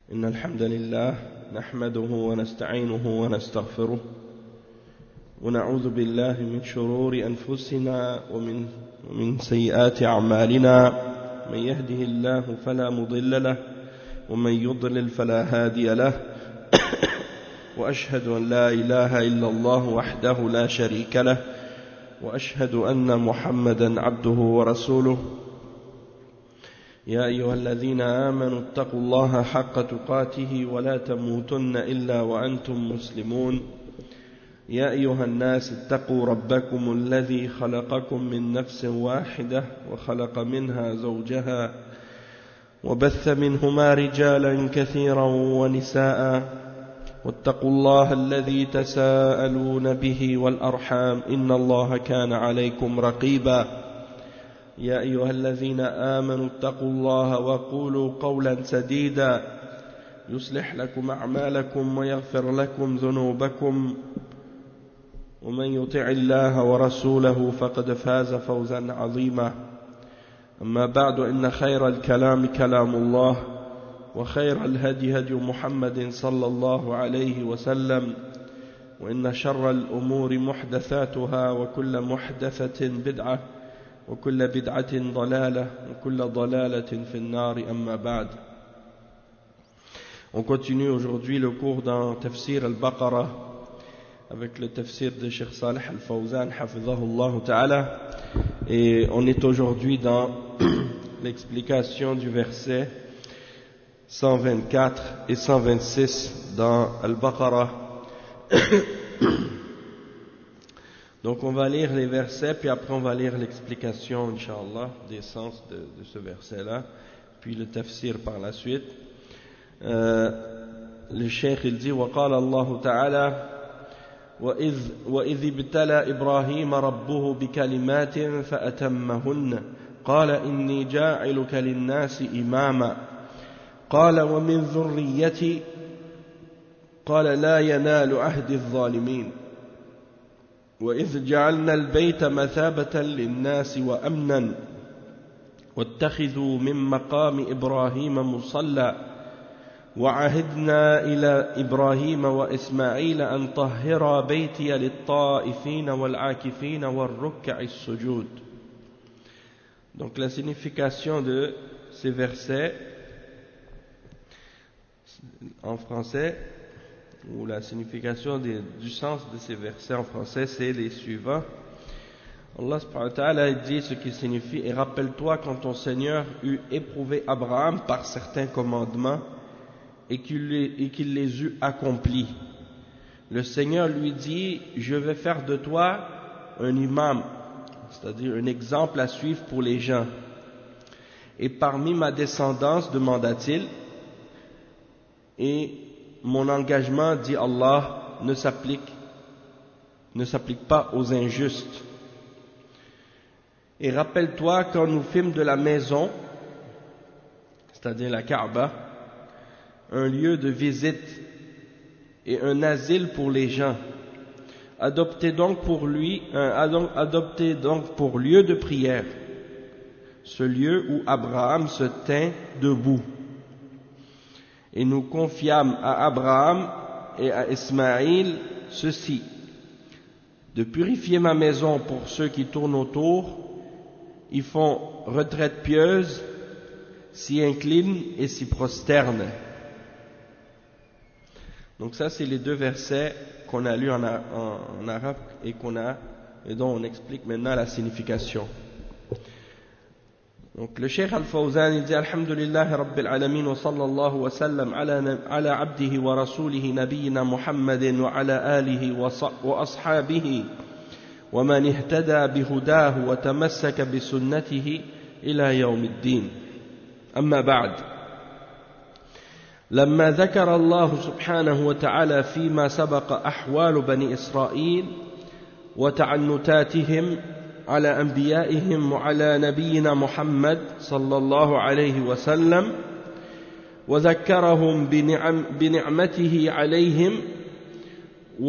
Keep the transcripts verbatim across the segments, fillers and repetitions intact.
إن الحمد لله نحمده ونستعينه ونستغفره ونعوذ بالله من شرور أنفسنا ومن, ومن سيئات أعمالنا. من يهده الله فلا مضل له ومن يضلل فلا هادي له وأشهد أن لا إله إلا الله وحده لا شريك له وأشهد أن محمدا عبده ورسوله. يا أيها الذين آمنوا اتقوا الله حق تقاته ولا تموتن إلا وأنتم مسلمون. يا أيها الناس اتقوا ربكم الذي خلقكم من نفس واحدة وخلق منها زوجها وبث منهما رجالا كثيرا ونساء واتقوا الله الذي تساءلون به والأرحام إن الله كان عليكم رقيبا. يا أيها الذين آمنوا اتقوا الله وقولوا قولا سديدا يصلح لكم أعمالكم ويغفر لكم ذنوبكم ومن يطع الله ورسوله فقد فاز فوزا عظيما. أما بعد إن خير الكلام كلام الله وخير الهدي هدي محمد صلى الله عليه وسلم وإن شر الأمور محدثاتها وكل محدثة بدعة وكل بدعة ضلالة وكل ضلالة في النار أما بعد. On continue aujourd'hui le cours dans Tafsir al-Baqarah avec le tafsir de Cheikh Salih al-Fawzan hafidhahullah ta'ala, et on est aujourd'hui dans l'explication du verset cent vingt-quatre et cent vingt-six dans al-Baqarah. Donc on va lire les versets, puis après on va lire l'explication, Inch'Allah, des sens de, de ce verset-là, puis le tafsir par la suite. Euh, le cheikh il dit وقال الله تعالى وإذ, وإذ ابتلى إبراهيم ربه بكلمات فأتمهن قال إني جاعلك للناس إماما قال ومن ذريتي قال لا ينال عهد الظالمين وإذ جعلنا البيت مثابة للناس وأمنا واتخذوا من مقام إبراهيم مصلى وعهدنا إلى إبراهيم وإسماعيل أن طهرا بيتي للطائفين والعاكفين والركع السجود. Donc la signification de ces versets en français, ou la signification de, du sens de ces versets en français, c'est les suivants. Allah subhanahu wa ta'ala dit ce qui signifie: et rappelle-toi quand ton Seigneur eut éprouvé Abraham par certains commandements et qu'il les, et qu'il les eut accomplis. Le Seigneur lui dit: je vais faire de toi un imam, c'est-à-dire un exemple à suivre pour les gens, et parmi ma descendance, demanda-t-il, et mon engagement, dit Allah, ne s'applique, ne s'applique pas aux injustes. Et rappelle-toi quand nous fîmes de la maison, c'est-à-dire la Kaaba, un lieu de visite et un asile pour les gens. Adoptez donc pour lui, un, adoptez donc pour lieu de prière ce lieu où Abraham se tint debout. Et nous confiâmes à Abraham et à Ismaïl ceci: de purifier ma maison pour ceux qui tournent autour, y font retraite pieuse, s'y inclinent et s'y prosternent. Donc ça, c'est les deux versets qu'on a lus en, en, en arabe et qu'on a, et dont on explique maintenant la signification. Donc le Cheikh Al-Fawzan il dit: Alhamdulillahi Rabbil Alamin wa sallallahu wa sallam ala, ala abdihi wa rasulihi nabiyyina Muhammadin wa ala alihi wa, wa ashabihi wa man ihtada bihudahu wa tamassaka bi sunnatihi ila yawmiddin. Amma ba'd. لما ذكر الله سبحانه وتعالى فيما سبق أحوال بني إسرائيل وتعنتاتهم على أنبيائهم وعلى نبينا محمد صلى الله عليه وسلم وذكرهم بنعم بنعمته عليهم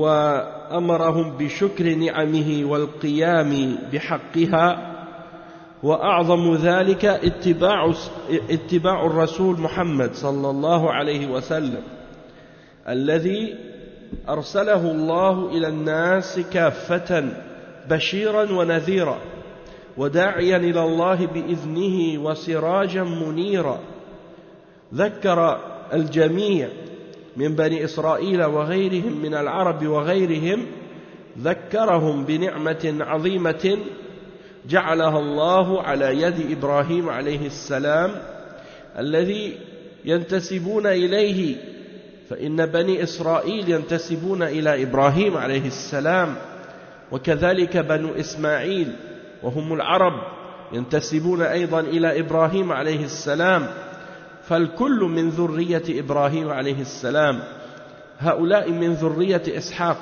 وأمرهم بشكر نعمه والقيام بحقها وأعظم ذلك اتباع اتباع الرسول محمد صلى الله عليه وسلم الذي أرسله الله إلى الناس كافة بشيرا ونذيرا وداعيا إلى الله بإذنه وسراجا منيرا ذكر الجميع من بني إسرائيل وغيرهم من العرب وغيرهم ذكرهم بنعمة عظيمة جعلها الله على يد إبراهيم عليه السلام الذي ينتسبون إليه فإن بني إسرائيل ينتسبون إلى إبراهيم عليه السلام وكذلك بنو إسماعيل وهم العرب ينتسبون أيضا إلى إبراهيم عليه السلام فالكل من ذرية إبراهيم عليه السلام هؤلاء من ذرية إسحاق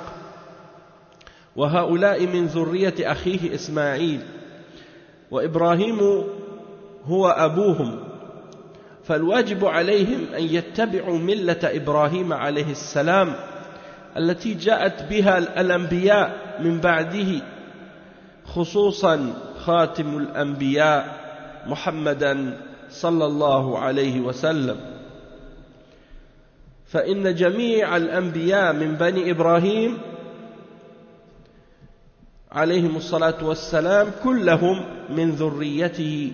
وهؤلاء من ذرية أخيه إسماعيل وإبراهيم هو أبوهم فالواجب عليهم أن يتبعوا ملة إبراهيم عليه السلام التي جاءت بها الأنبياء من بعده خصوصا خاتم الأنبياء محمدا صلى الله عليه وسلم فإن جميع الأنبياء من بني إبراهيم عليهم الصلاة والسلام كلهم من ذريته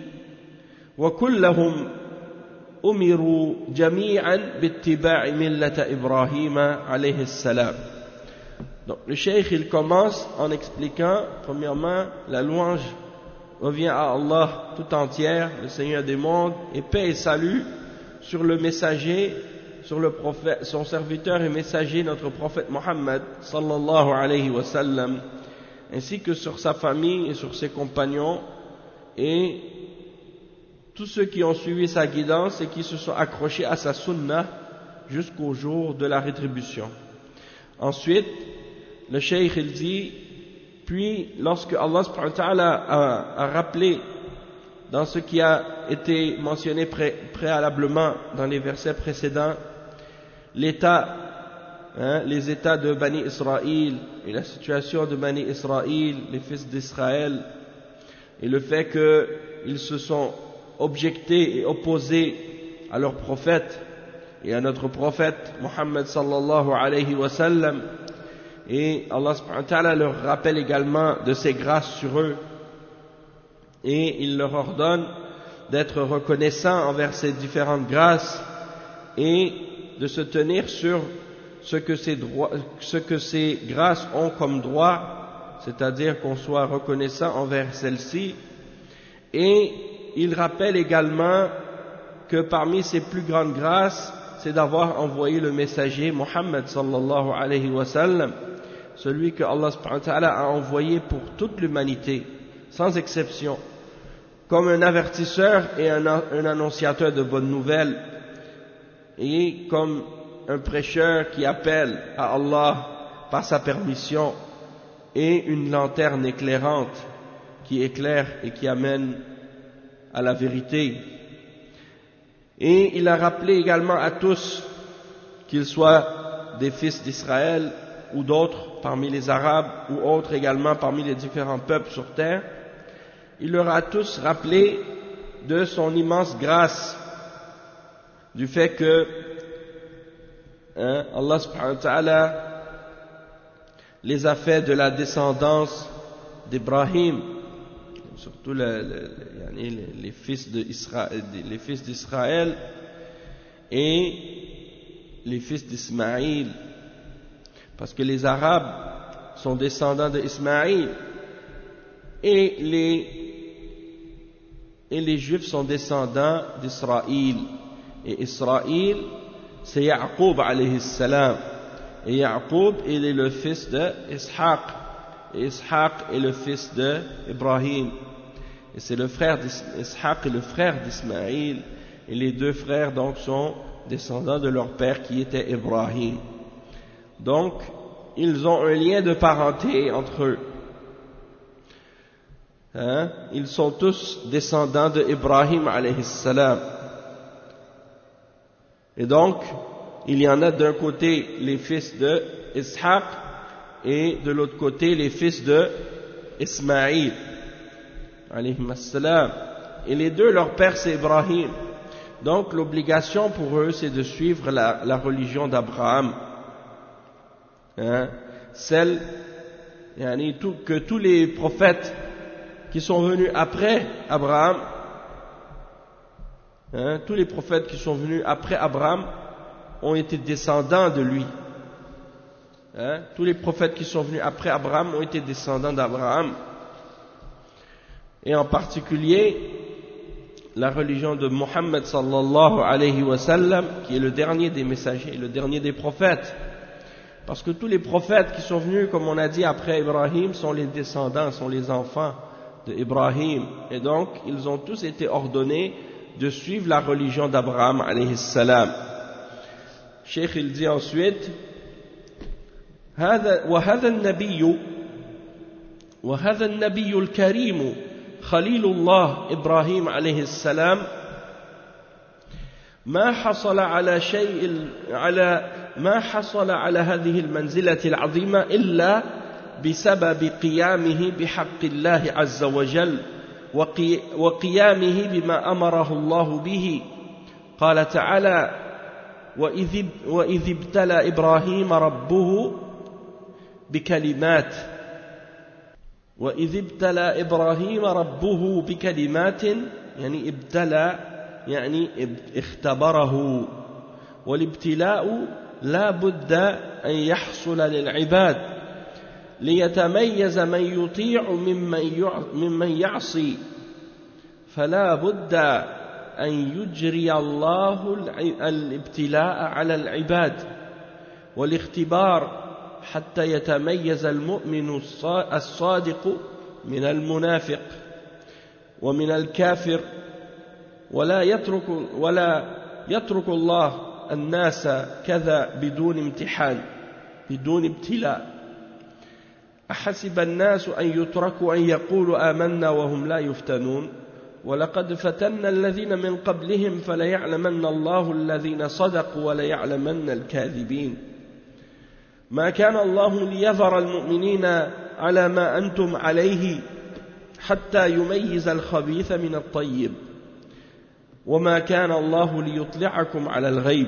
وكلهم أمروا جميعا باتباع ملة إبراهيم عليه السلام. Donc le cheikh il commence en expliquant premièrement la louange revient à Allah tout entière, le Seigneur des mondes, et paix et salut sur le messager, sur le prophète, son serviteur et messager, notre prophète Mohammed sallallahu alayhi wa sallam, ainsi que sur sa famille et sur ses compagnons et tous ceux qui ont suivi sa guidance et qui se sont accrochés à sa sunnah jusqu'au jour de la rétribution. Ensuite, le cheikh il dit, puis lorsque Allah subhanahu wa ta'ala a, a rappelé dans ce qui a été mentionné pré, préalablement dans les versets précédents, l'état, hein, les états de Bani Israël et la situation de Bani Israël, les fils d'Israël, et le fait qu'ils se sont objectés et opposés à leur prophète et à notre prophète Muhammad sallallahu alayhi wa sallam, et Allah subhanahu wa ta'ala leur rappelle également de ses grâces sur eux et il leur ordonne d'être reconnaissants envers ces différentes grâces et de se tenir sur ce que ces, droits, ce que ces grâces ont comme droit, c'est-à-dire qu'on soit reconnaissant envers celles-ci. Et il rappelle également que parmi ces plus grandes grâces, c'est d'avoir envoyé le messager Muhammad sallallahu alayhi wa sallam, celui que Allah subhanahu wa ta'ala a envoyé pour toute l'humanité, sans exception, comme un avertisseur et un, un annonciateur de bonnes nouvelles, et comme un prêcheur qui appelle à Allah par sa permission, et une lanterne éclairante qui éclaire et qui amène à la vérité. Et il a rappelé également à tous, qu'ils soient des fils d'Israël ou d'autres parmi les Arabes ou autres également parmi les différents peuples sur terre, il leur a tous rappelé de son immense grâce, du fait que hein, Allah subhanahu wa ta'ala les a fait de la descendance d'Ibrahim, surtout le, le, les, les fils d'Israël, les fils d'Israël et les fils d'Ismaïl, parce que les Arabes sont descendants d'Ismaïl et les, et les Juifs sont descendants d'Israël, et Israël c'est Yaqub alayhi salam, et Yaqub il est le fils de Ishaq, et Ishaq est le fils de Ibrahim, et c'est le frère d'Ishaq et le frère d'Ismaïl, et les deux frères donc sont descendants de leur père qui était Ibrahim. Donc ils ont un lien de parenté entre eux, hein? Ils sont tous descendants de Ibrahim alayhi salam, et donc il y en a d'un côté les fils de Ishaq et de l'autre côté les fils de Ismaïl alayhi assalam. Et les deux, leur père c'est Ibrahim. Donc l'obligation pour eux c'est de suivre la, la religion d'Abraham. Hein? Celle yani, tout, que tous les prophètes qui sont venus après Abraham, hein, tous les prophètes qui sont venus après Abraham ont été descendants de lui. Hein? Tous les prophètes qui sont venus après Abraham ont été descendants d'Abraham. Et en particulier, la religion de Mohammed sallallahu alayhi wa sallam, qui est le dernier des messagers, le dernier des prophètes. Parce que tous les prophètes qui sont venus, comme on a dit après Ibrahim, sont les descendants, sont les enfants de Ibrahim. Et donc, ils ont tous été ordonnés de suivre la religion d'Abraham alayhi salam. Cheikh il dit ensuite, هذا وهذا النبي وهذا النبي الكريم خليل الله إبراهيم عليه السلام ما حصل على شيء على ما حصل على هذه المنزلة العظيمة إلا بسبب قيامه بحق الله عز وجل وقيامه بما أمره الله به. قال تعالى: وإذ وإذ ابتلى إبراهيم ربه بكلمات وإذ ابتلى إبراهيم ربه بكلمات يعني ابتلى يعني اختبره. والابتلاء لا بد أن يحصل للعباد ليتميز من يطيع ممن يعصي، فلا بد أن يجري الله الابتلاء على العباد والاختبار حتى يتميز المؤمن الصادق من المنافق ومن الكافر، ولا يترك ولا يترك الله الناس كذا بدون امتحان بدون ابتلاء. أحسب الناس أن يتركوا أن يقولوا آمنا وهم لا يفتنون ولقد فتنا الذين من قبلهم فليعلمن الله الذين صدقوا وليعلمن الكاذبين. ما كان الله ليذر المؤمنين على ما أنتم عليه حتى يميز الخبيث من الطيب وما كان الله ليطلعكم على الغيب.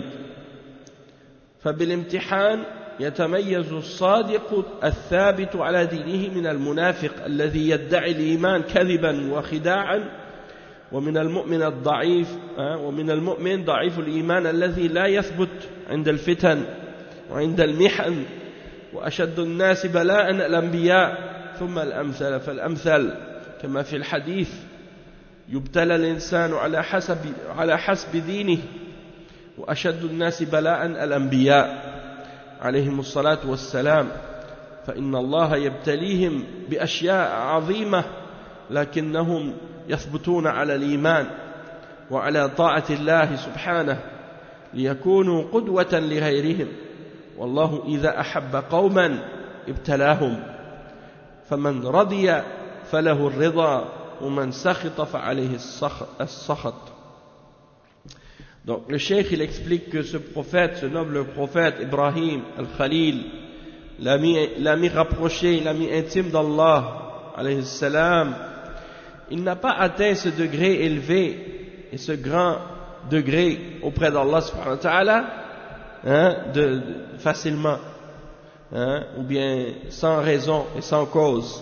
فبالامتحان يتميز الصادق الثابت على دينه من المنافق الذي يدعي الإيمان كذبا وخداعا، ومن المؤمن الضعيف ومن المؤمن ضعيف الإيمان الذي لا يثبت عند الفتن وعند المحن. وأشد الناس بلاء الأنبياء ثم الأمثل فالأمثل، كما في الحديث: يبتلى الإنسان على حسب على حسب دينه وأشد الناس بلاء الأنبياء عليهم الصلاة والسلام، فإن الله يبتليهم بأشياء عظيمة لكنهم يثبتون على الإيمان وعلى طاعة الله سبحانه ليكونوا قدوة لغيرهم. والله إذا أحب قوما ابتلاهم فمن رضي فله الرضا ومن سخط فعليه السخط. Donc le cheikh il explique que ce prophète, ce noble prophète Ibrahim al-Khalil, l'ami, l'ami rapproché, l'ami intime d'Allah alayhi salam, il n'a pas atteint ce degré élevé et ce grand degré auprès d'Allah subhanahu wa ta'ala hein, de, de, facilement hein, ou bien sans raison et sans cause,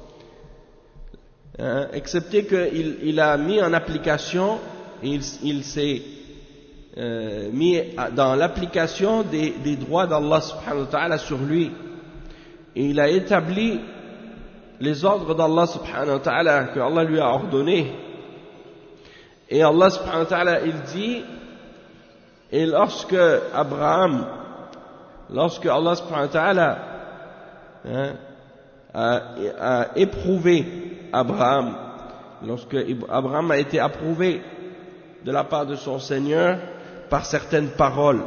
hein, excepté qu'il il a mis en application et il, il s'est euh, mis dans l'application des, des droits d'Allah subhanahu wa ta'ala sur lui, et il a établi les ordres d'Allah subhanahu wa ta'ala que Allah lui a ordonné. Et Allah subhanahu wa ta'ala il dit, et lorsque Abraham, lorsque Allah subhanahu wa ta'ala hein, a, a éprouvé Abraham, lorsque Abraham a été approuvé de la part de son Seigneur par certaines paroles,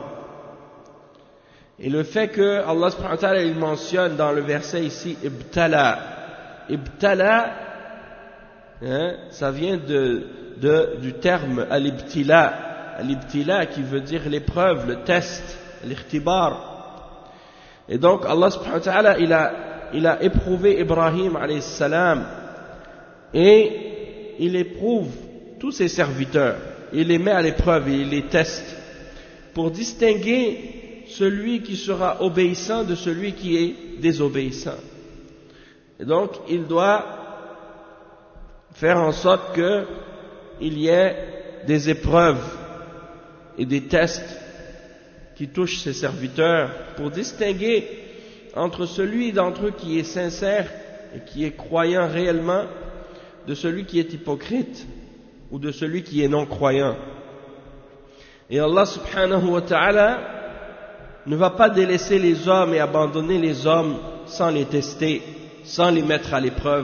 et le fait que Allah subhanahu wa ta'ala il mentionne dans le verset ici ibtala, ibtala hein, ça vient de, de, du terme al-ibtila, al-ibtila qui veut dire l'épreuve, le test, l'ikhtibar. Et donc Allah subhanahu wa ta'ala il a, il a éprouvé Ibrahim alayhi salam, et il éprouve tous ses serviteurs, il les met à l'épreuve et il les teste pour distinguer celui qui sera obéissant de celui qui est désobéissant. Et donc, il doit faire en sorte qu'il y ait des épreuves et des tests qui touchent ses serviteurs pour distinguer entre celui d'entre eux qui est sincère et qui est croyant réellement de celui qui est hypocrite ou de celui qui est non croyant. Et Allah subhanahu wa ta'ala ne va pas délaisser les hommes et abandonner les hommes sans les tester, sans les mettre à l'épreuve.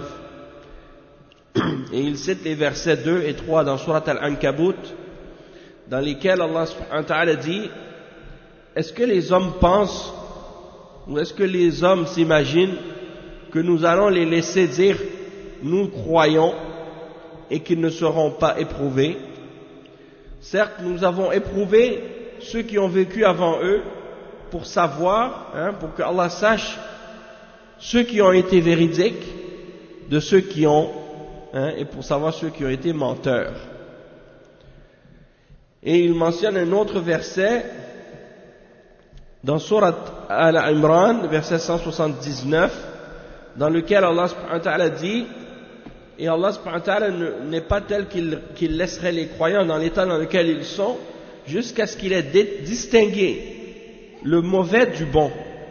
Et il cite les versets deux et trois dans Surat Al-Ankabut, dans lesquels Allah subhanahu wa ta'ala dit: est-ce que les hommes pensent, ou est-ce que les hommes s'imaginent que nous allons les laisser dire nous croyons et qu'ils ne seront pas éprouvés? Certes, nous avons éprouvé ceux qui ont vécu avant eux pour savoir, hein, pour que Allah sache ceux qui ont été véridiques de ceux qui ont, hein, et pour savoir ceux qui ont été menteurs. Et il mentionne un autre verset dans Surat Al-Imran, verset cent soixante-dix-neuf, dans lequel Allah subhanahu wa ta'ala dit: et Allah subhanahu wa ta'ala n'est pas tel qu'il, qu'il laisserait les croyants dans l'état dans lequel ils sont jusqu'à ce qu'il ait distingué le mauvais du bon,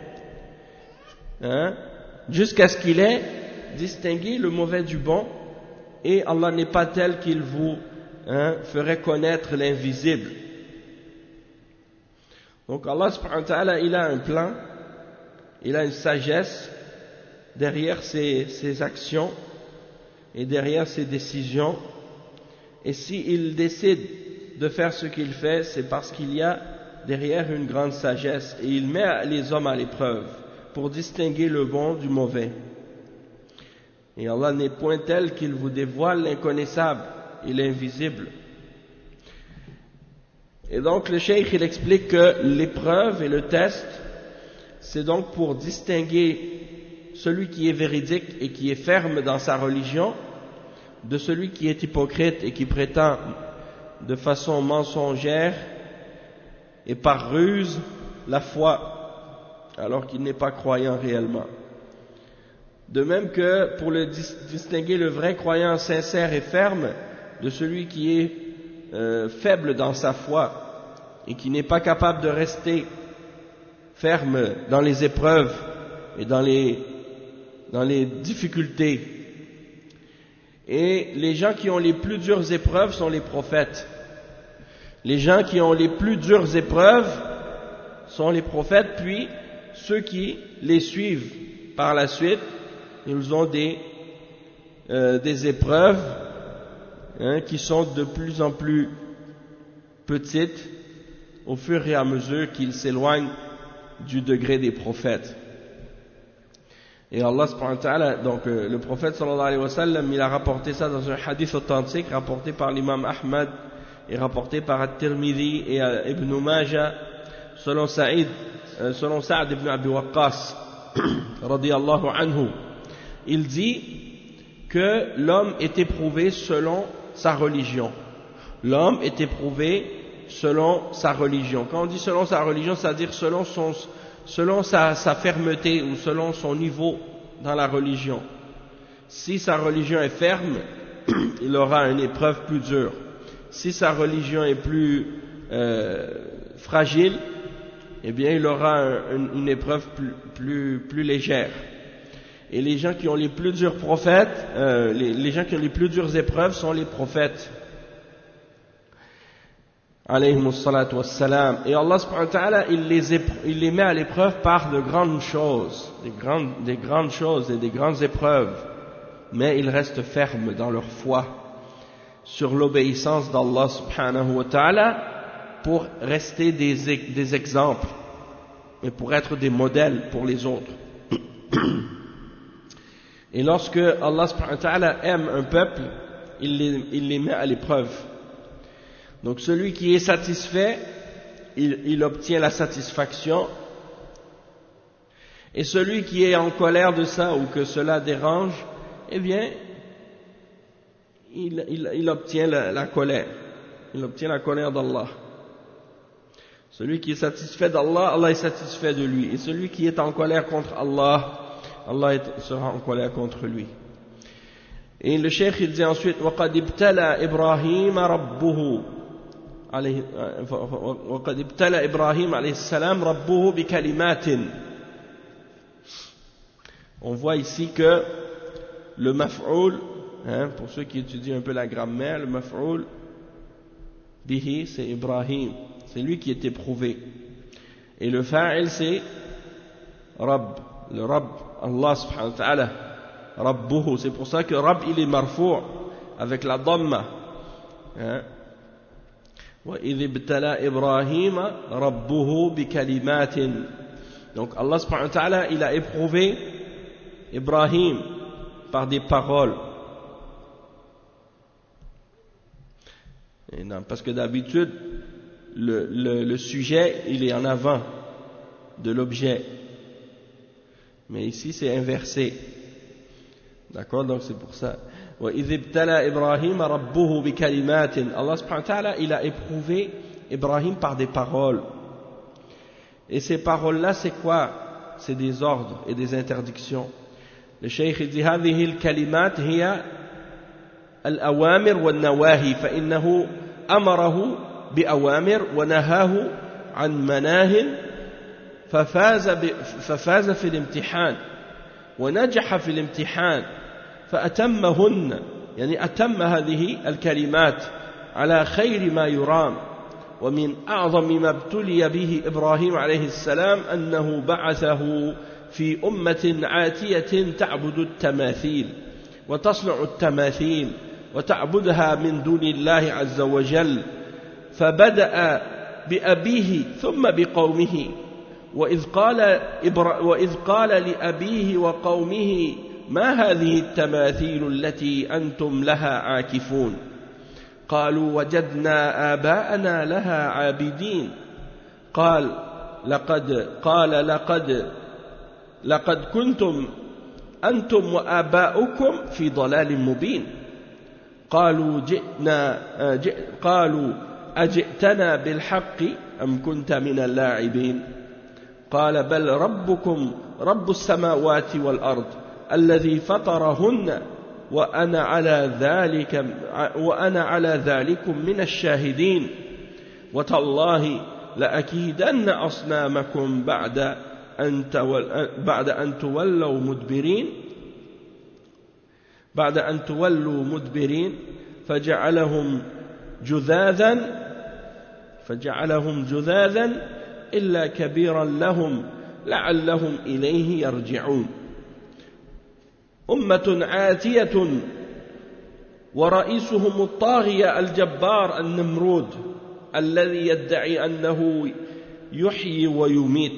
hein? Jusqu'à ce qu'il ait distingué le mauvais du bon, et Allah n'est pas tel qu'il vous, hein, ferait connaître l'invisible. Donc Allah subhanahu wa ta'ala, il a un plan, il a une sagesse derrière ses, ses actions et derrière ses décisions, et s'il décide de faire ce qu'il fait, c'est parce qu'il y a derrière une grande sagesse, et il met les hommes à l'épreuve pour distinguer le bon du mauvais. Et Allah n'est point tel qu'il vous dévoile l'inconnaissable et l'invisible. Et donc le cheikh il explique que l'épreuve et le test, c'est donc pour distinguer celui qui est véridique et qui est ferme dans sa religion de celui qui est hypocrite et qui prétend de façon mensongère et par ruse la foi alors qu'il n'est pas croyant réellement. De même que pour le dis- distinguer le vrai croyant sincère et ferme de celui qui est euh, faible dans sa foi et qui n'est pas capable de rester ferme dans les épreuves et dans les, dans les difficultés. Et les gens qui ont les plus dures épreuves sont les prophètes. Les gens qui ont les plus dures épreuves sont les prophètes, puis ceux qui les suivent par la suite, ils ont des, euh, des épreuves, hein, qui sont de plus en plus petites au fur et à mesure qu'ils s'éloignent du degré des prophètes. Et Allah subhanahu wa ta'ala, donc euh, le prophète sallallahu alayhi wa sallam, il a rapporté ça dans un hadith authentique rapporté par l'imam Ahmad et rapporté par At-Tirmidhi et euh, Ibn Majah selon Saïd, euh, selon Sa'd ibn Abi Waqqas radiyallahu anhu. Il dit que l'homme est éprouvé selon sa religion. L'homme est éprouvé selon sa religion. Quand on dit selon sa religion, c'est-à-dire selon son, selon sa, sa fermeté ou selon son niveau dans la religion. Si sa religion est ferme, il aura une épreuve plus dure. Si sa religion est plus euh, fragile, eh bien il aura un, une, une épreuve plus, plus, plus légère. Et les gens qui ont les plus durs prophètes, euh, les, les gens qui ont les plus dures épreuves sont les prophètes. Alayhimus salatu wassalam. Et Allah subhanahu wa ta'ala, il les, il les met à l'épreuve par de grandes choses, des grandes, des grandes choses et des grandes épreuves. Mais ils restent fermes dans leur foi, sur l'obéissance d'Allah subhanahu wa ta'ala, pour rester des, des exemples, et pour être des modèles pour les autres. Et lorsque Allah subhanahu wa ta'ala aime un peuple, il les, il les met à l'épreuve. Donc celui qui est satisfait, il, il obtient la satisfaction. Et celui qui est en colère de ça ou que cela dérange, eh bien, il, il, il obtient la, la colère. Il obtient la colère d'Allah. Celui qui est satisfait d'Allah, Allah est satisfait de lui. Et celui qui est en colère contre Allah, Allah est, sera en colère contre lui. Et le cheikh il dit ensuite وَقَدْ ابْتَلَى إِبْرَاهِيمَ رَبُّهُ عليه وَقَدْ ابْتَلَى إِبْرَاهِيمَ عليه السلام رَبُّهُ بِكَلِمَاتٍ. On voit ici que le maf'oul, hein, pour ceux qui étudient un peu la grammaire, le maf'oul bihi c'est Ibrahim, c'est lui qui est éprouvé. Et le fa'il c'est Rabb, le Rabb, Allah subhanahu wa ta'ala. Rabbuhu, c'est pour ça que Rabb il est marfou' avec la dhamma. Wa idh ibtala Ibrahim rabbuhu bi kalimatin. Donc Allah subhanahu wa ta'ala il a éprouvé Ibrahim par des paroles. Et non, parce que d'habitude le, le, le sujet il est en avant de l'objet. Mais ici c'est inversé. D'accord, donc c'est pour ça. وَإِذِ ابْتَلَى إِبْرَاهِيمَ رَبُّهُ بِكَلِمَاتٍ. Allah subhanahu wa ta'ala, il a éprouvé Ibrahim par des paroles. Et ces paroles-là, c'est quoi? C'est des ordres et des interdictions. Le cheikh il dit هذه الكلمات هي الأوامر والنواهي فإنه أمره بأوامر ونهاه عن مناه ففاز ففاز في الامتحان ونجح في الامتحان فأتمهن يعني أتم هذه الكلمات على خير ما يرام. ومن أعظم ما ابتلي به إبراهيم عليه السلام أنه بعثه في أمة عاتية تعبد التماثيل وتصنع التماثيل وتعبدها من دون الله عز وجل. فبدأ بأبيه ثم بقومه. وإذ قال, إبرا وإذ قال لأبيه وقومه ما هذه التماثيل التي أنتم لها عاكفون؟ قالوا وجدنا آباءنا لها عابدين. قال لقد قال لقد لقد كنتم أنتم وآباؤكم في ضلال مبين. قالوا جئنا جئ قالوا أجئتنا بالحق أم كنت من اللاعبين؟ قال بل ربكم رب السماوات والأرض الذي فطرهن وأنا على ذلك وأنا على ذلكم من الشاهدين. وتالله لأكيدن أصنامكم بعد أن بعد أن تولوا مدبرين بعد أن تولوا مدبرين فجعلهم جذاذا فجعلهم جذاذا إلا كبيرا لهم لعلهم إليه يرجعون. أمة عاتية ورئيسهم الطاغية الجبار النمرود الذي يدعي أنه يحيي ويميت.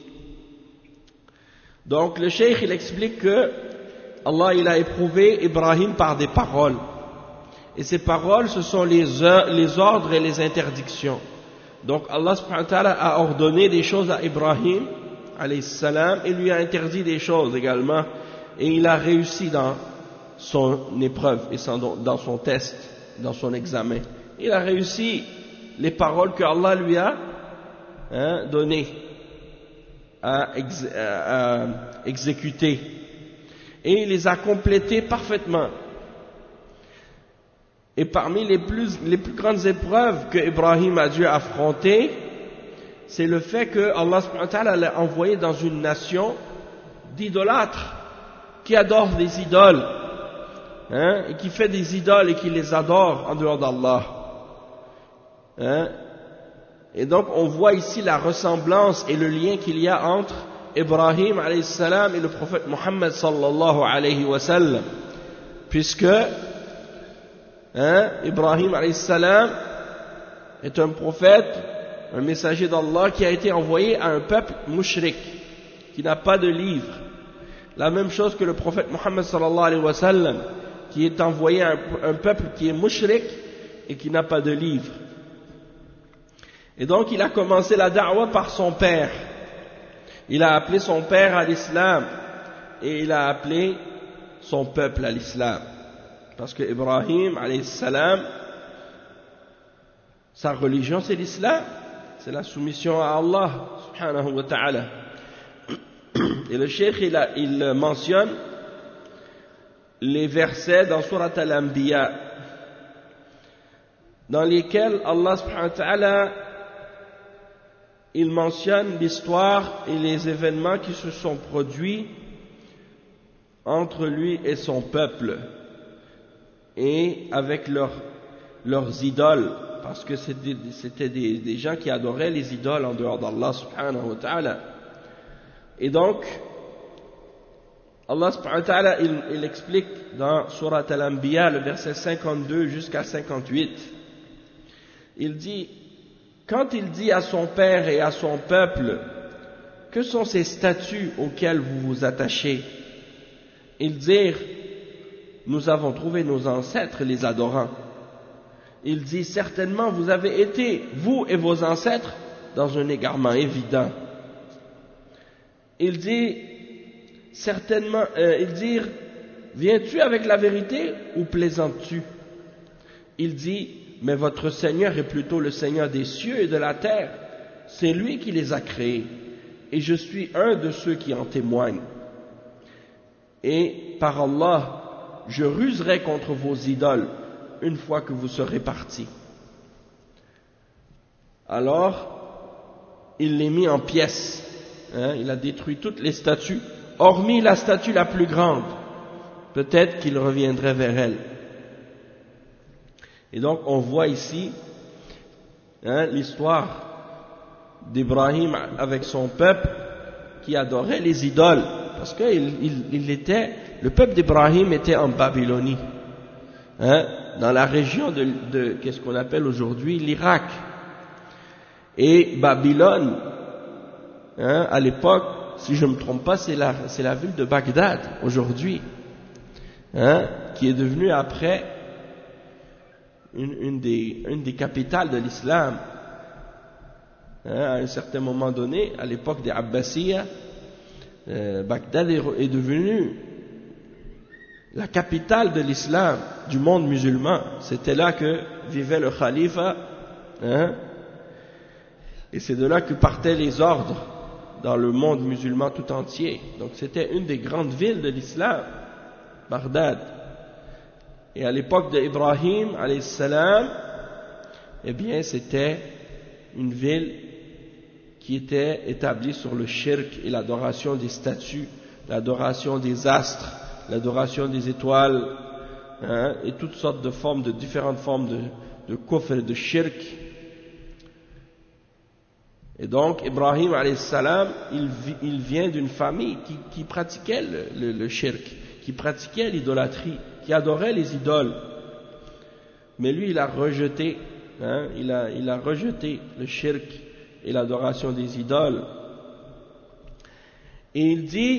Donc le cheikh il explique que Allah il a éprouvé Ibrahim par des paroles. Et ces paroles ce sont les, les ordres et les interdictions. Donc Allah subhanahu wa ta'ala a ordonné des choses à Ibrahim alayhi salam et lui a interdit des choses également. Et il a réussi dans son épreuve et dans son test, dans son examen. Il a réussi les paroles que Allah lui a hein, données à, ex, à, à exécuter. Et il les a complétées parfaitement. Et parmi les plus, les plus grandes épreuves que Ibrahim a dû affronter, c'est le fait que Allah subhanahu wa ta'ala l'a envoyé dans une nation d'idolâtres qui adore des idoles, hein, et qui fait des idoles et qui les adore en dehors d'Allah. Hein. Et donc on voit ici la ressemblance et le lien qu'il y a entre Ibrahim alayhi salam et le prophète Muhammad sallallahu alayhi wa sallam, puisque hein, Ibrahim alayhi salam est un prophète, un messager d'Allah qui a été envoyé à un peuple mushrik, qui n'a pas de livre. La même chose que le prophète Muhammad sallallahu alayhi wa sallam, qui est envoyé à un, un peuple qui est mushrik et qui n'a pas de livre. Et donc il a commencé la da'wah par son père. Il a appelé son père à l'islam et il a appelé son peuple à l'islam. Parce que Ibrahim, alayhi salam, sa religion c'est l'islam, c'est la soumission à Allah, subhanahu wa ta'ala. Et le cheikh, il, a, il mentionne les versets dans Surat Al-Anbiya, dans lesquels Allah, subhanahu wa ta'ala, il mentionne l'histoire et les événements qui se sont produits entre lui et son peuple, et avec leur, leurs idoles, parce que c'était, c'était des, des gens qui adoraient les idoles en dehors d'Allah subhanahu wa ta'ala. Et donc, Allah subhanahu wa ta'ala, il, il explique dans Surat Al-Anbiya, le verset cinquante-deux jusqu'à cinquante-huit, il dit, quand il dit à son père et à son peuple, que sont ces statues auxquelles vous vous attachez? Ils dirent, nous avons trouvé nos ancêtres les adorant. Il dit, certainement vous avez été, vous et vos ancêtres, dans un égarement évident. Il dit, certainement, euh, ils dirent, viens-tu avec la vérité ou plaisantes-tu? Il dit, mais votre Seigneur est plutôt le Seigneur des cieux et de la terre. C'est lui qui les a créés, et je suis un de ceux qui en témoignent. Et par Allah, je ruserai contre vos idoles une fois que vous serez partis. Alors, il les mit en pièces. Hein, il a détruit toutes les statues, hormis la statue la plus grande. Peut-être qu'il reviendrait vers elle. Et donc, on voit ici hein, l'histoire d'Ibrahim avec son peuple qui adorait les idoles. Parce que il, il, il était, le peuple d'Ibrahim était en Babylonie, hein, dans la région de, de qu'est-ce qu'on appelle aujourd'hui l'Irak. Et Babylone, hein, à l'époque, si je ne me trompe pas, c'est la, c'est la ville de Bagdad aujourd'hui, hein, qui est devenue après une, une, des, une des capitales de l'islam. Hein, à un certain moment donné, à l'époque des Abbasiya, Euh, Bagdad est, est devenue la capitale de l'islam, du monde musulman. C'était là que vivait le khalifa, hein, et c'est de là que partaient les ordres dans le monde musulman tout entier. Donc c'était une des grandes villes de l'islam, Bagdad. Et à l'époque d'Ibrahim, alayhi salam, eh bien c'était une ville qui était établi sur le shirk et l'adoration des statues, l'adoration des astres, l'adoration des étoiles, hein, et toutes sortes de formes, de différentes formes de, de kufr et de shirk. Et donc, Ibrahim alayhi salam, il, il vient d'une famille qui, qui pratiquait le, le, le shirk, qui pratiquait l'idolâtrie, qui adorait les idoles. Mais lui, il a rejeté, hein, il a, il a rejeté le shirk et l'adoration des idoles. Et il dit,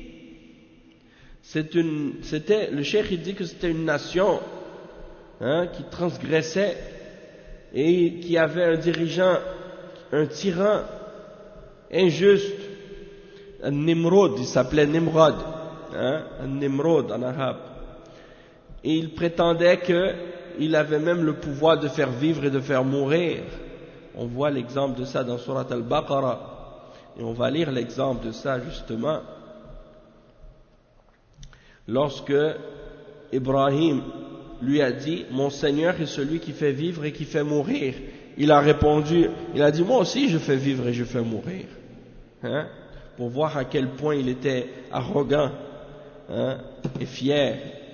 c'est une, c'était, le cheikh il dit que c'était une nation hein, qui transgressait et qui avait un dirigeant, un tyran injuste, un Nimrod, il s'appelait Nimrod, hein, un Nimrod en arabe. Et il prétendait qu'il avait même le pouvoir de faire vivre et de faire mourir. On voit l'exemple de ça dans Surat Al-Baqarah, et on va lire l'exemple de ça justement. Lorsque Ibrahim lui a dit, mon Seigneur est celui qui fait vivre et qui fait mourir. Il a répondu, il a dit, moi aussi je fais vivre et je fais mourir. Hein? Pour voir à quel point il était arrogant hein, et fier.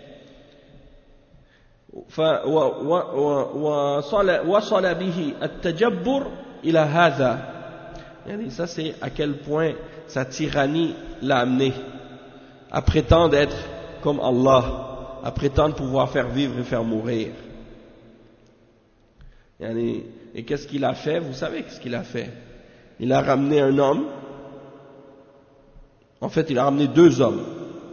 وصل به التجبر إلى هذا. Ça c'est à quel point sa tyrannie l'a amené à prétendre être comme Allah, à prétendre pouvoir faire vivre et faire mourir. Et qu'est-ce qu'il a fait? Vous savez qu'est-ce qu'il a fait? Il a ramené un homme, en fait il a ramené deux hommes,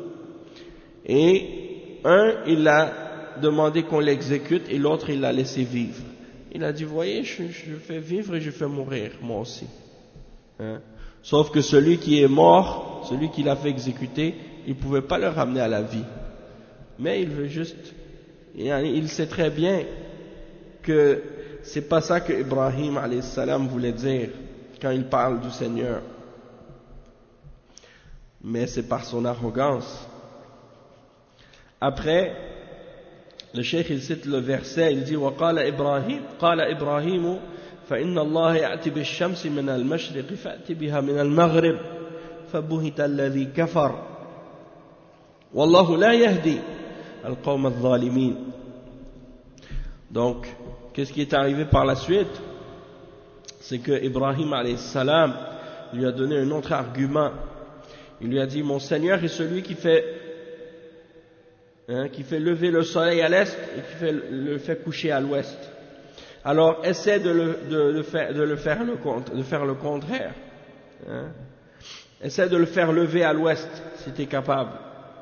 et un il a demandé qu'on l'exécute et l'autre il l'a laissé vivre. Il a dit, voyez, je, je fais vivre et je fais mourir, moi aussi. Hein? Sauf que celui qui est mort, celui qui l'a fait exécuter, il ne pouvait pas le ramener à la vie. Mais il veut juste il sait très bien que c'est pas ça que Ibrahim alayhi salam voulait dire quand il parle du Seigneur, mais c'est par son arrogance. Après, le cheikh il cite le verset, il dit وقال إبراهيم قال إبراهيم فإن الله يأتي بالشمس من المشرق فأتي بها من المغرب فبهت الذي كفر والله لا يهدي القوم الظالمين. Donc, qu'est-ce qui est arrivé par la suite? C'est que Ibrahim alayhi salam lui a donné un autre argument. Il lui a dit, mon Seigneur est celui qui fait, hein, qui fait lever le soleil à l'est et qui fait, le fait coucher à l'ouest. Alors, essaie de le, de, de faire, de le faire le, de faire le contraire. Hein. Essaie de le faire lever à l'ouest, si tu es capable.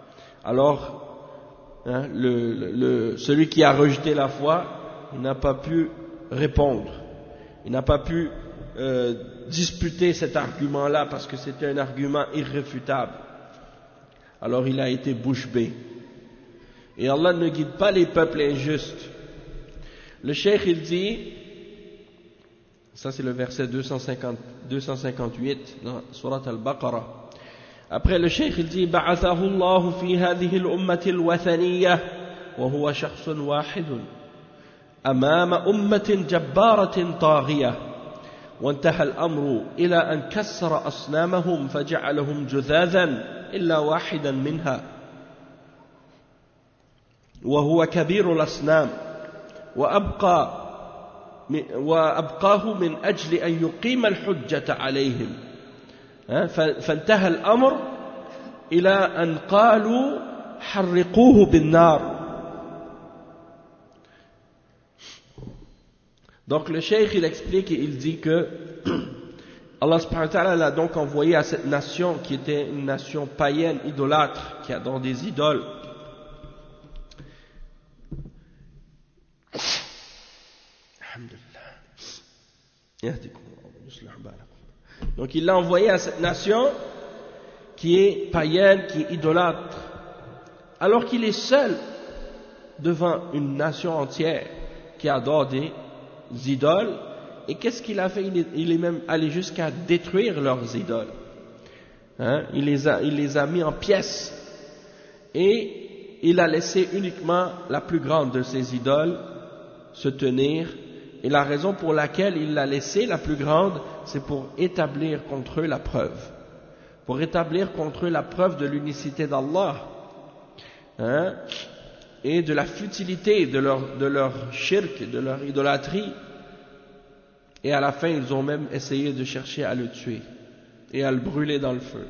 Alors, hein, le, le, le, celui qui a rejeté la foi, il n'a pas pu répondre. Il n'a pas pu euh, disputer cet argument-là parce que c'était un argument irréfutable. Alors il a été bouche bée. Et Allah ne guide pas les peuples injustes. Le cheikh il dit, ça c'est le verset deux cent cinquante, deux cent cinquante-huit dans Surat Al-Baqarah. Après le cheikh il dit, بعثه الله في هذه الأمة الوثنية وهو شخص واحد أمام أمة جبارة طاغية وانتهى الأمر إلى أن كسر أصنامهم فجعلهم جذاذا إلا واحدا منها وهو كبير الأصنام وأبقى وأبقاه من أجل أن يقيم الحجة عليهم فانتهى الأمر إلى أن قالوا حرقوه بالنار. Donc le cheikh il explique et il dit que Allah subhanahu wa ta'ala l'a donc envoyé à cette nation qui était une nation païenne, idolâtre, qui adore des idoles. Donc il l'a envoyé à cette nation qui est païenne, qui est idolâtre, alors qu'il est seul devant une nation entière qui adore des idoles. Et qu'est-ce qu'il a fait? il est, il est même allé jusqu'à détruire leurs idoles. Hein? Il, les a, il les a mis en pièces. Et il a laissé uniquement la plus grande de ces idoles se tenir. Et la raison pour laquelle il l'a laissé la plus grande, c'est pour établir contre eux la preuve. Pour établir contre eux la preuve de l'unicité d'Allah. Hein? Et de la futilité de leur, de leur shirk, de leur idolâtrie. Et à la fin, ils ont même essayé de chercher à le tuer et à le brûler dans le feu.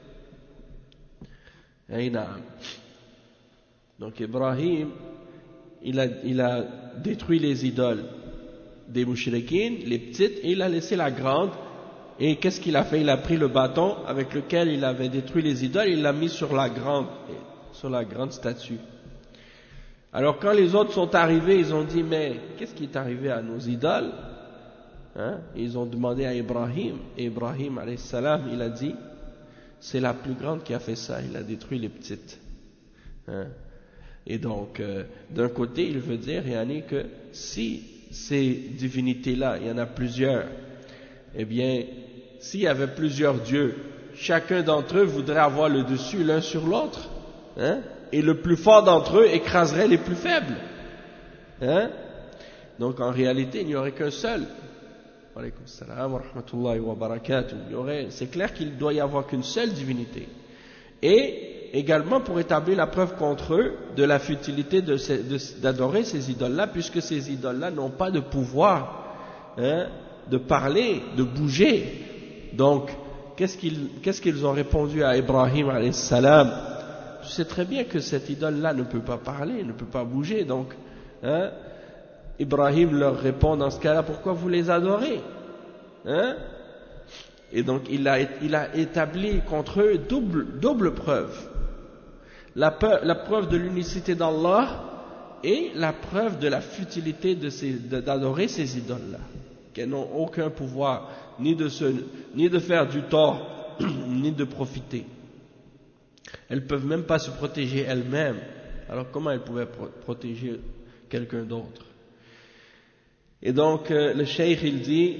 Donc Ibrahim, il a, il a détruit les idoles des mouchriquines, les petites, et il a laissé la grande. Et qu'est-ce qu'il a fait? Il a pris le bâton avec lequel il avait détruit les idoles, il l'a mis sur la grande, sur la grande statue. Alors quand les autres sont arrivés, ils ont dit, mais qu'est-ce qui est arrivé à nos idoles? Hein? Ils ont demandé à Ibrahim, et Ibrahim alayhi salam, il a dit, c'est la plus grande qui a fait ça, il a détruit les petites. Hein? Et donc, euh, d'un côté, il veut dire, yani, que si ces divinités-là, il y en a plusieurs, eh bien, s'il y avait plusieurs dieux, chacun d'entre eux voudrait avoir le dessus l'un sur l'autre, hein? Et le plus fort d'entre eux écraserait les plus faibles. Hein? Donc en réalité, il n'y aurait qu'un seul. Alaykoum salam wa rahmatullahi wa barakatuh. C'est clair qu'il doit y avoir qu'une seule divinité. Et également pour établir la preuve contre eux de la futilité de ces, de, d'adorer ces idoles-là, puisque ces idoles-là n'ont pas de pouvoir, hein, de parler, de bouger. Donc, qu'est-ce qu'ils, qu'est-ce qu'ils ont répondu à Ibrahim alayhi salam? Tu sais très bien que cette idole-là ne peut pas parler, ne peut pas bouger. Donc, hein, Ibrahim leur répond dans ce cas-là, pourquoi vous les adorez? Hein? Et donc, il a, il a établi contre eux double, double preuve. La, preuve. la preuve de l'unicité d'Allah et la preuve de la futilité de ces, de, d'adorer ces idoles-là, qu'elles n'ont aucun pouvoir, ni de, se, ni de faire du tort, ni de profiter. Elles ne peuvent même pas se protéger elles-mêmes, Alors comment elle pouvait pro protéger quelqu'un d'autre? Et donc euh, le cheikh il dit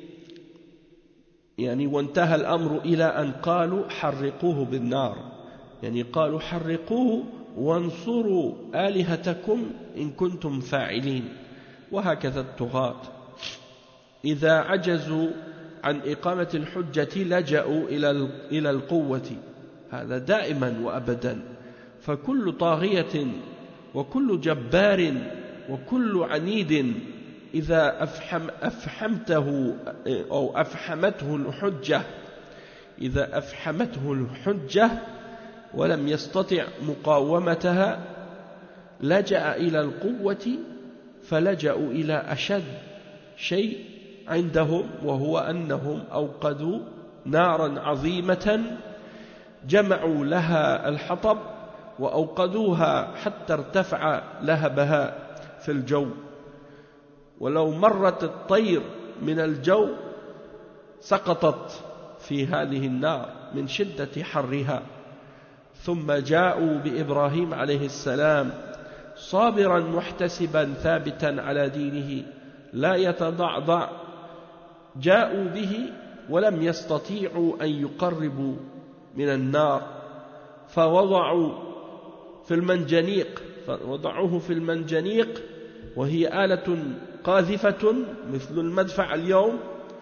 يعني وانتهى الأمر إلى أن قالوا حرقوه بالنار يعني قالوا حرقوه وانصروا آلهتكم إن كنتم فاعلين وهكذا الطغاة إذا عجزوا عن إقامة الحجة لجأوا إلى إلى القوة هذا دائما وأبدا فكل طاغية وكل جبار وكل عنيد إذا أفحم أفحمته أو أفحمته الحجة إذا أفحمته الحجة ولم يستطع مقاومتها لجأ إلى القوة فلجأوا إلى أشد شيء عندهم وهو أنهم أوقدوا نارا عظيمة جمعوا لها الحطب وأوقدوها حتى ارتفع لهبها في الجو ولو مرت الطير من الجو سقطت في هذه النار من شدة حرها ثم جاءوا بإبراهيم عليه السلام صابرا محتسبا ثابتا على دينه لا يتضعضع جاءوا به ولم يستطيعوا أن يقربوا من النار فوضعوا في المنجنيق فوضعوه في المنجنيق وهي آلة قاذفة مثل المدفع اليوم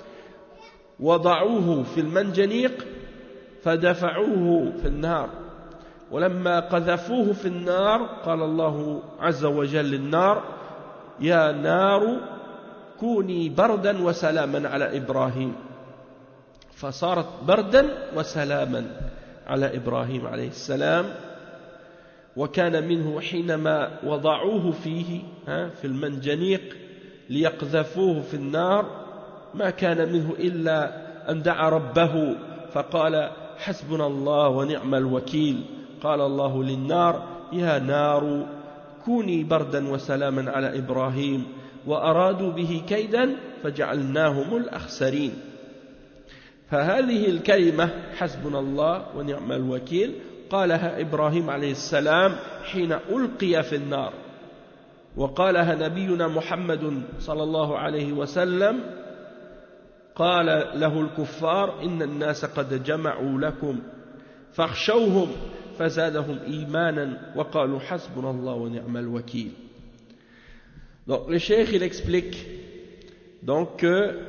وضعوه في المنجنيق فدفعوه في النار ولما قذفوه في النار قال الله عز وجل للنار يا نار كوني بردا وسلاما على إبراهيم فصارت بردا وسلاما على إبراهيم عليه السلام وكان منه حينما وضعوه فيه في المنجنيق ليقذفوه في النار ما كان منه إلا أن دعا ربه فقال حسبنا الله ونعم الوكيل قال الله للنار يا نار كوني بردا وسلاما على إبراهيم وأرادوا به كيدا فجعلناهم الأخسرين فهذه الكلمة حسبنا الله ونعم الوكيل قالها إبراهيم عليه السلام حين ألقي في النار وقالها نبينا محمد صلى الله عليه وسلم قال له الكفار إن الناس قد جمعوا لكم فاخشوهم فزادهم إيمانا وقالوا حسبنا الله ونعم الوكيل. Donc le cheikh il explique donc que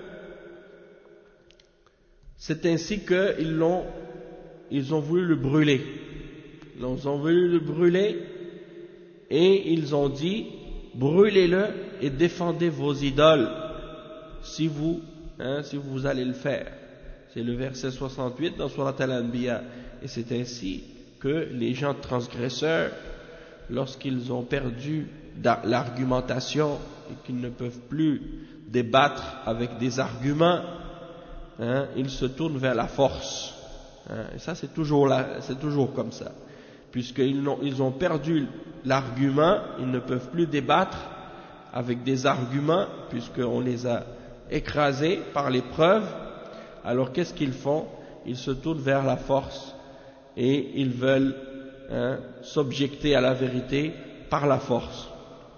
c'est ainsi qu'ils l'ont ils ont voulu le brûler. Ils ont voulu le brûler et ils ont dit brûlez-le et défendez vos idoles si vous hein, si vous allez le faire. C'est le verset soixante-huit dans Surat Al-Anbiya. Et c'est ainsi que les gens transgresseurs, lorsqu'ils ont perdu l'argumentation et qu'ils ne peuvent plus débattre avec des arguments, hein, ils se tournent vers la force. Hein, et ça, c'est toujours, là, c'est toujours comme ça. Puisqu'ils ont, ils ont perdu l'argument, ils ne peuvent plus débattre avec des arguments, puisqu'on les a écrasés par les preuves. Alors qu'est-ce qu'ils font? Ils se tournent vers la force et ils veulent hein, s'objecter à la vérité par la force.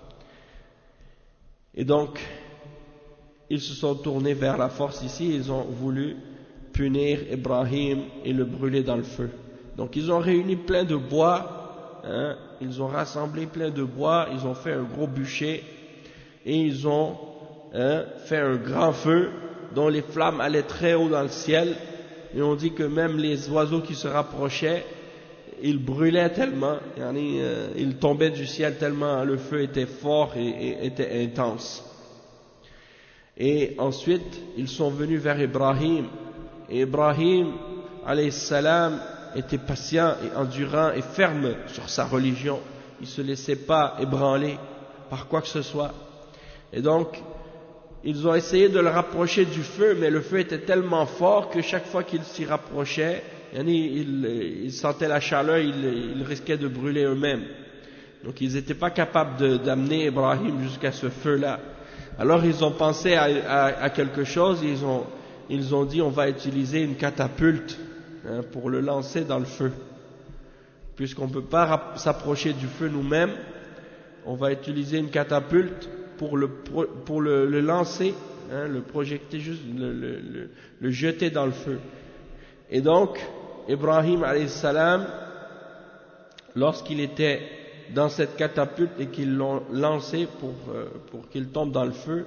Et donc, ils se sont tournés vers la force ici, ils ont voulu punir Ibrahim et le brûler dans le feu. Donc ils ont réuni plein de bois, hein, ils ont rassemblé plein de bois, ils ont fait un gros bûcher et ils ont hein, fait un grand feu dont les flammes allaient très haut dans le ciel, et on dit que même les oiseaux qui se rapprochaient, ils brûlaient tellement, ils tombaient du ciel tellement le feu était fort et, et était intense. Et ensuite, ils sont venus vers Ibrahim, et Ibrahim, alayhi salam, était patient et endurant et ferme sur sa religion, il ne se laissait pas ébranler par quoi que ce soit. Et donc, ils ont essayé de le rapprocher du feu, mais le feu était tellement fort que chaque fois qu'ils s'y rapprochaient, ils, ils sentaient la chaleur, ils, ils risquaient de brûler eux-mêmes. Donc ils n'étaient pas capables d'amener Ibrahim jusqu'à ce feu-là. Alors ils ont pensé à, à, à quelque chose, ils ont, ils ont dit on va utiliser une catapulte hein, pour le lancer dans le feu. puisqu'on ne peut pas s'approcher du feu nous-mêmes, on va utiliser une catapulte pour le, pour le, le lancer, hein, le projecter, juste le, le, le, le jeter dans le feu. Et donc, Ibrahim alayhi salam, lorsqu'il était dans cette catapulte et qu'ils l'ont lancé pour, euh, pour qu'il tombe dans le feu,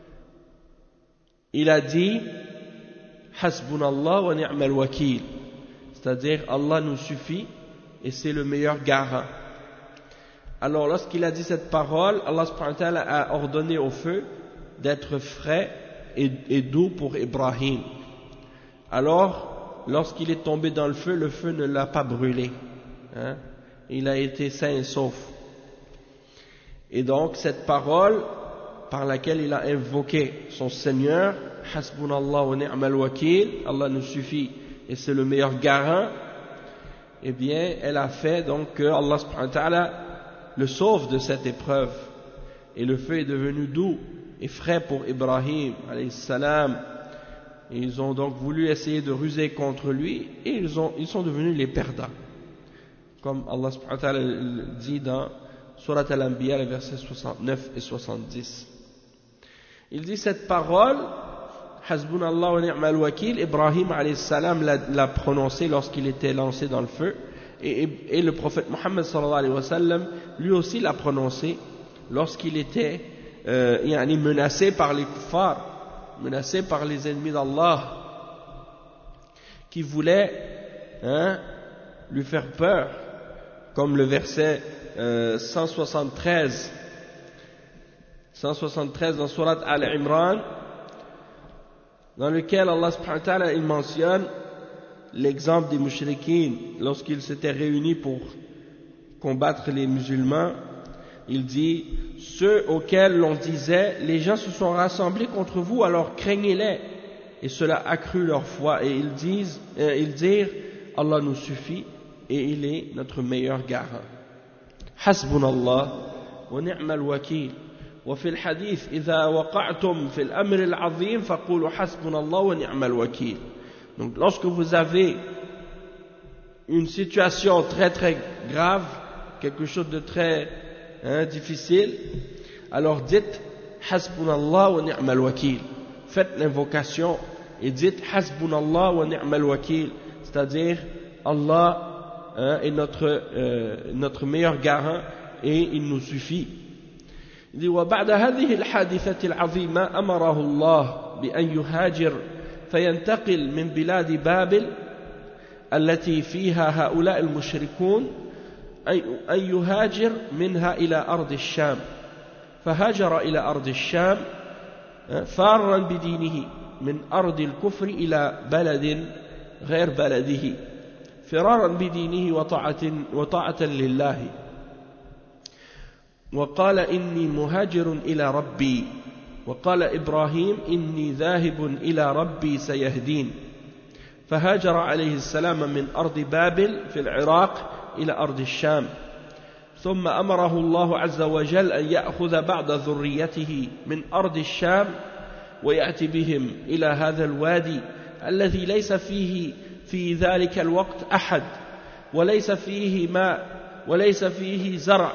il a dit Hasbunallah wa ni'mal wakil, c'est-à-dire Allah nous suffit et c'est le meilleur garant. Alors lorsqu'il a dit cette parole, Allah subhanahu wa ta'ala a ordonné au feu d'être frais et, et doux pour Ibrahim. Alors lorsqu'il est tombé dans le feu, le feu ne l'a pas brûlé, hein? Il a été sain et sauf. Et donc cette parole par laquelle il a invoqué son Seigneur, Hasbunallah wa ni'mal wakil, Allah nous suffit et c'est le meilleur garant, eh bien elle a fait donc que Allah subhanahu wa ta'ala le sauve de cette épreuve, et le feu est devenu doux et frais pour Ibrahim alayhi salam. Et ils ont donc voulu essayer de ruser contre lui, et ils, ont, ils sont devenus les perdants, comme Allah subhanahu wa ta'ala dit dans Surat Al-Anbiya, les versets soixante-neuf et soixante-dix. Il dit cette parole, Hasbunallah wa ni'mal wakil, Ibrahim alayhi salam l'a, l'a prononcé lorsqu'il était lancé dans le feu, et, et, et le prophète Mohammed sallallahu alayhi wa sallam lui aussi l'a prononcé lorsqu'il était euh, yani menacé par les kuffars, menacé par les ennemis d'Allah qui voulaient hein, lui faire peur, comme le verset euh, cent soixante-treize dans Surat Al-Imran, dans lequel Allah subhanahu wa ta'ala il mentionne l'exemple des mushrikines lorsqu'ils s'étaient réunis pour combattre les musulmans. Il dit: ceux auxquels l'on disait les gens se sont rassemblés contre vous, alors craignez-les, et cela accrut leur foi, et ils disent euh, ils dirent Allah nous suffit et il est notre meilleur garant. Hasbunallah wa ni'mal wakil. وفي الحديث إذا وقعتم في الأمر العظيم فقولوا حسبنا الله ونعم الوكيل. Donc lorsque vous avez une situation très très grave, quelque chose de très hein, difficile, alors dites Hasbunallah wa ni'mal wakil. Faites l'invocation et dites Hasbunallah wa ni'mal wakil, c'est-à-dire Allah hein, est notre, euh, notre meilleur garant et il nous suffit. وبعد هذه الحادثة العظيمة أمره الله بأن يهاجر فينتقل من بلاد بابل التي فيها هؤلاء المشركون أن يهاجر منها إلى أرض الشام. فهاجر إلى أرض الشام فارا بدينه من أرض الكفر إلى بلد غير بلده، فرارا بدينه وطاعة, وطاعة لله. وقال إني مهاجر إلى ربي، وقال إبراهيم إني ذاهب إلى ربي سيهدين. فهاجر عليه السلام من أرض بابل في العراق إلى أرض الشام، ثم أمره الله عز وجل أن يأخذ بعض ذريته من أرض الشام ويأتي بهم إلى هذا الوادي الذي ليس فيه في ذلك الوقت أحد، وليس فيه ماء، وليس فيه زرع.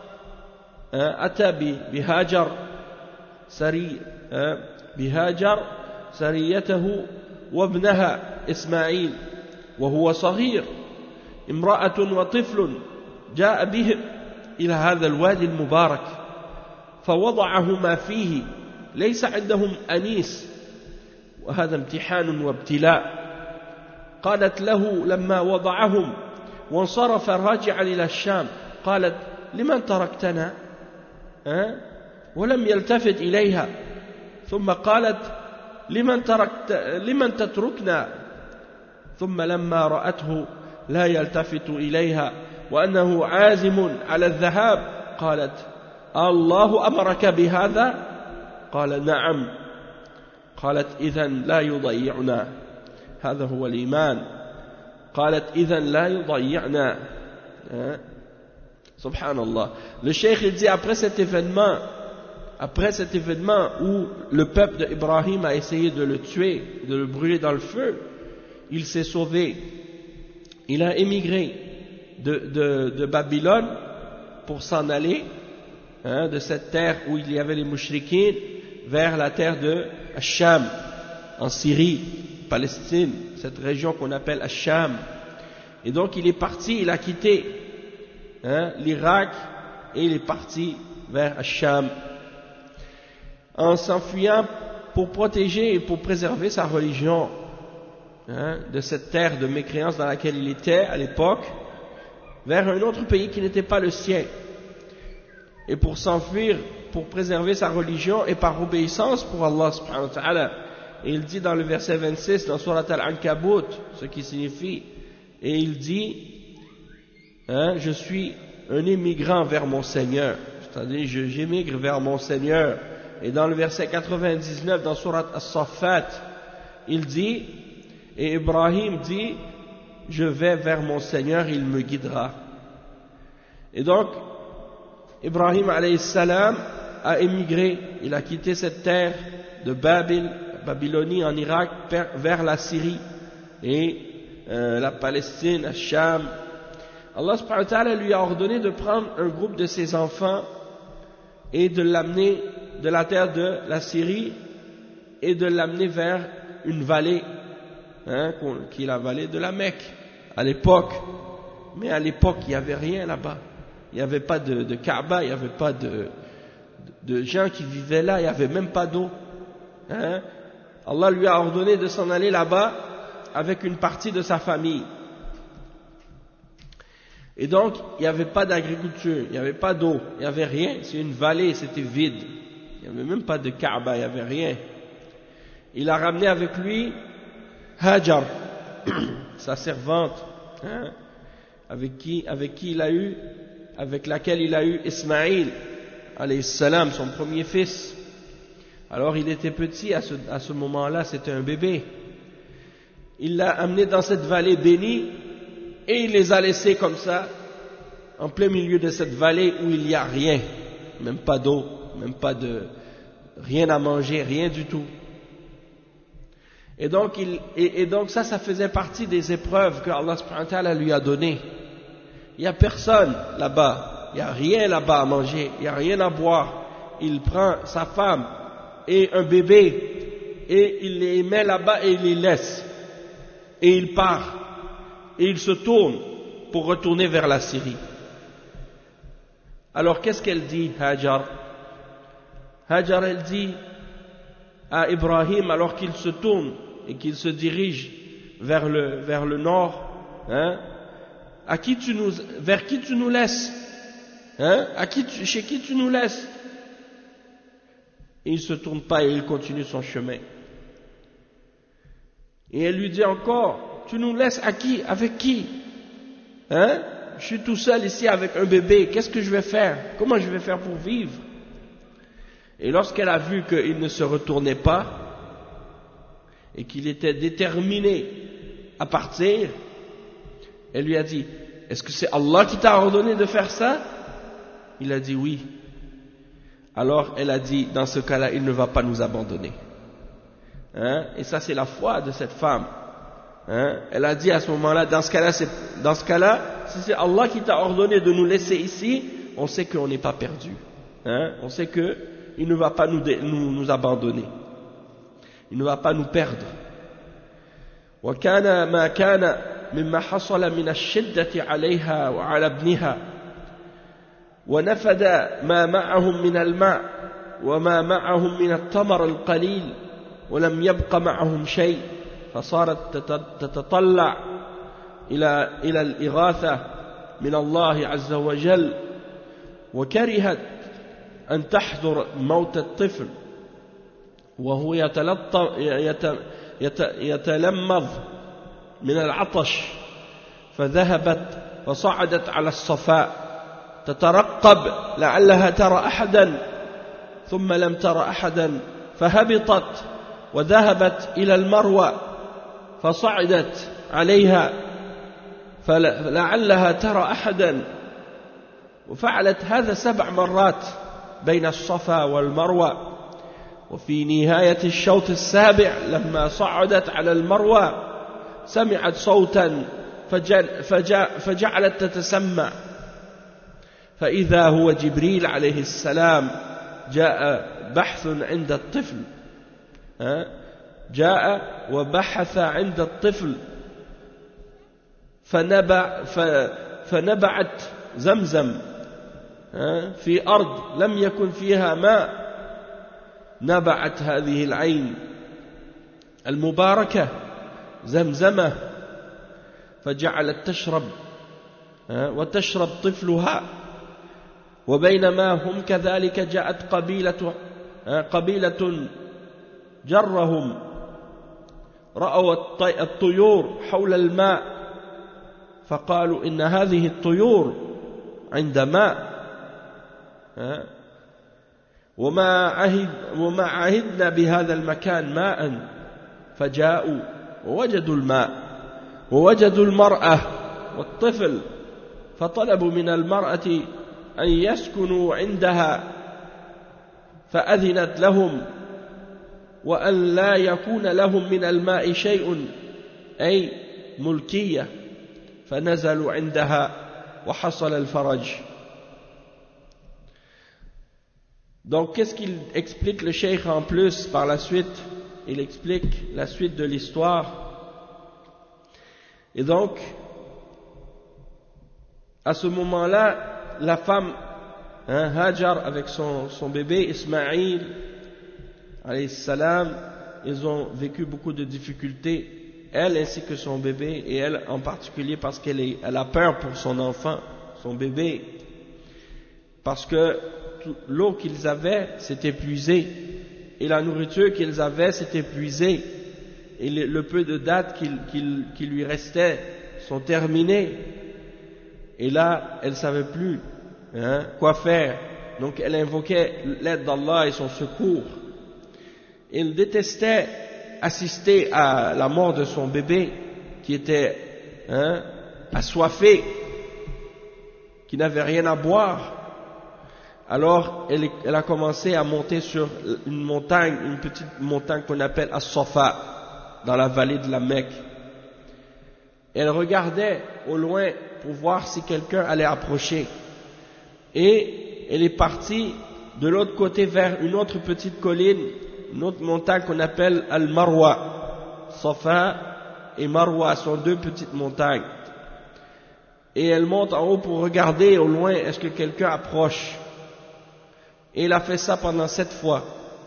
أتى بهاجر سري بهاجر سريته وابنها إسماعيل وهو صغير، امرأة وطفل، جاء بهم إلى هذا الوادي المبارك فوضعهما فيه، ليس عندهم أنيس، وهذا امتحان وابتلاء. قالت له لما وضعهم وانصرف راجعا إلى الشام قالت لمن تركتنا؟ أه؟ ولم يلتفت إليها، ثم قالت لمن, تركت لمن تتركنا؟ ثم لما رأته لا يلتفت إليها وأنه عازم على الذهاب قالت الله أمرك بهذا؟ قال نعم. قالت إذن لا يضيعنا، هذا هو الإيمان. قالت إذن لا يضيعنا. أه؟ Subhanallah. Le cheikh il dit après cet événement, après cet événement où le peuple d'Ibrahim a essayé de le tuer, de le brûler dans le feu, il s'est sauvé, il a émigré de, de, de Babylone pour s'en aller, hein, de cette terre où il y avait les mouchriquines, vers la terre de Ash-Sham, en Syrie, Palestine, cette région qu'on appelle Ash-Sham. Et donc il est parti, il a quitté hein, l'Irak et il est parti vers Ash-Sham, en s'enfuyant pour protéger et pour préserver sa religion hein, de cette terre de mécréance dans laquelle il était à l'époque, vers un autre pays qui n'était pas le sien. Et pour s'enfuir, pour préserver sa religion et par obéissance pour Allah subhanahu wa ta'ala. Et il dit dans le verset vingt-six, dans Surat Al-Ankabut, ce qui signifie, et il dit, hein, je suis un immigrant vers mon Seigneur, c'est-à-dire j'émigre vers mon Seigneur. Et dans le verset quatre-vingt-dix-neuf, dans Surat As-Saffat, il dit, et Ibrahim dit, je vais vers mon Seigneur, il me guidera. Et donc, Ibrahim alayhi salam a émigré, il a quitté cette terre de Babyl, Babylonie en Irak, vers la Syrie et euh, la Palestine, Ash-Sham. Allah subhanahu wa ta'ala lui a ordonné de prendre un groupe de ses enfants et de l'amener de la terre de la Syrie et de l'amener vers une vallée, hein, qui est la vallée de la Mecque à l'époque. Mais à l'époque, il n'y avait rien là-bas. Il n'y avait pas de, de Kaaba, il n'y avait pas de, de, de gens qui vivaient là, il n'y avait même pas d'eau. Hein? Allah lui a ordonné de s'en aller là-bas avec une partie de sa famille. Et donc, il n'y avait pas d'agriculture, il n'y avait pas d'eau, il n'y avait rien, c'est une vallée, c'était vide. Il n'y avait même pas de Kaaba, il n'y avait rien. Il a ramené avec lui Hajar, sa servante, hein, avec qui, avec qui il a eu, avec laquelle il a eu Ismaïl, alayhi salam, son premier fils. Alors il était petit à ce, à ce moment-là, c'était un bébé. Il l'a amené dans cette vallée bénie et il les a laissés comme ça, en plein milieu de cette vallée où il n'y a rien, même pas d'eau, même pas de rien à manger, rien du tout. Et donc, il, et, et donc ça, ça faisait partie des épreuves que Allah subhanahu wa ta'ala lui a données. Il n'y a personne là-bas, il n'y a rien là-bas à manger, il n'y a rien à boire. Il prend sa femme et un bébé et il les met là-bas et il les laisse. Et il part et il se tourne pour retourner vers la Syrie. Alors qu'est-ce qu'elle dit, Hajar? Hajar, elle dit à Ibrahim, alors qu'il se tourne et qu'il se dirige vers le, vers le nord, hein, à qui tu nous, vers qui tu nous laisses, hein, à qui tu, chez qui tu nous laisses? Et il ne se tourne pas et il continue son chemin. Et elle lui dit encore, tu nous laisses à qui? Avec qui? Hein? Je suis tout seul ici avec un bébé, qu'est-ce que je vais faire? Comment je vais faire pour vivre? Et lorsqu'elle a vu qu'il ne se retournait pas et qu'il était déterminé à partir, elle lui a dit, est-ce que c'est Allah qui t'a ordonné de faire ça? Il a dit oui. Alors elle a dit, dans ce cas-là, il ne va pas nous abandonner. Hein? Et ça, c'est la foi de cette femme. Hein? Elle a dit à ce moment-là, dans ce cas-là, c'est, dans ce cas-là, si c'est Allah qui t'a ordonné de nous laisser ici, on sait qu'on n'est pas perdu. Hein? On sait que il ne va pas nous, nous, nous abandonner. Il ne va pas nous perdre. وكان ما كان مما حصل من الشدة عليها وعلى ابنها ونفد ما معهم من الماء وما معهم من التمر القليل ولم يبق معهم شيء فصارت تتطلع إلى إلى الإغاثة من الله عز وجل وكرهت أن تحضر موت الطفل وهو يتلمذ من العطش فذهبت فصعدت على الصفاء تترقب لعلها ترى أحدا ثم لم ترى أحدا فهبطت وذهبت إلى المروة فصعدت عليها فلعلها ترى أحدا وفعلت هذا سبع مرات بين الصفا والمروة وفي نهاية الشوط السابع لما صعدت على المروة سمعت صوتا فجعلت تتسمع فإذا هو جبريل عليه السلام جاء بحث عند الطفل جاء وبحث عند الطفل فنبع فنبعت زمزم في أرض لم يكن فيها ماء نبعت هذه العين المباركة زمزمة فجعلت تشرب وتشرب طفلها وبينما هم كذلك جاءت قبيلة قبيلة جرهم رأوا الطيور حول الماء فقالوا إن هذه الطيور عند ماء وما عهد وما عهدنا بهذا المكان ماء فجاءوا ووجدوا الماء ووجدوا المرأة والطفل فطلبوا من المرأة أن يسكنوا عندها فأذنت لهم وأن لا يكون لهم من الماء شيء أي ملكية فنزلوا عندها وحصل الفرج. Donc qu'est-ce qu'il explique le cheikh en plus par la suite? Il explique la suite de l'histoire. Et donc à ce moment-là la femme hein, Hajar avec son, son bébé Ismaïl alayhi salam, ils ont vécu beaucoup de difficultés, elle ainsi que son bébé, et elle en particulier parce qu'elle est, elle a peur pour son enfant, son bébé, parce que l'eau qu'ils avaient s'est épuisée et la nourriture qu'ils avaient s'est épuisée et le, le peu de dates qui, qui, qui lui restaient sont terminées et là elle ne savait plus hein, quoi faire, donc elle invoquait l'aide d'Allah et son secours. Elle détestait assister à la mort de son bébé qui était hein, assoiffé, qui n'avait rien à boire. Alors elle, elle a commencé à monter sur une montagne, une petite montagne qu'on appelle As-Safa, dans la vallée de la Mecque. Elle regardait au loin pour voir si quelqu'un allait approcher. Et elle est partie de l'autre côté vers une autre petite colline, une autre montagne qu'on appelle Al-Marwa. Safa et Marwa sont deux petites montagnes. Et elle monte en haut pour regarder au loin, est-ce que quelqu'un approche. Et elle a fait ça pendant sept fois.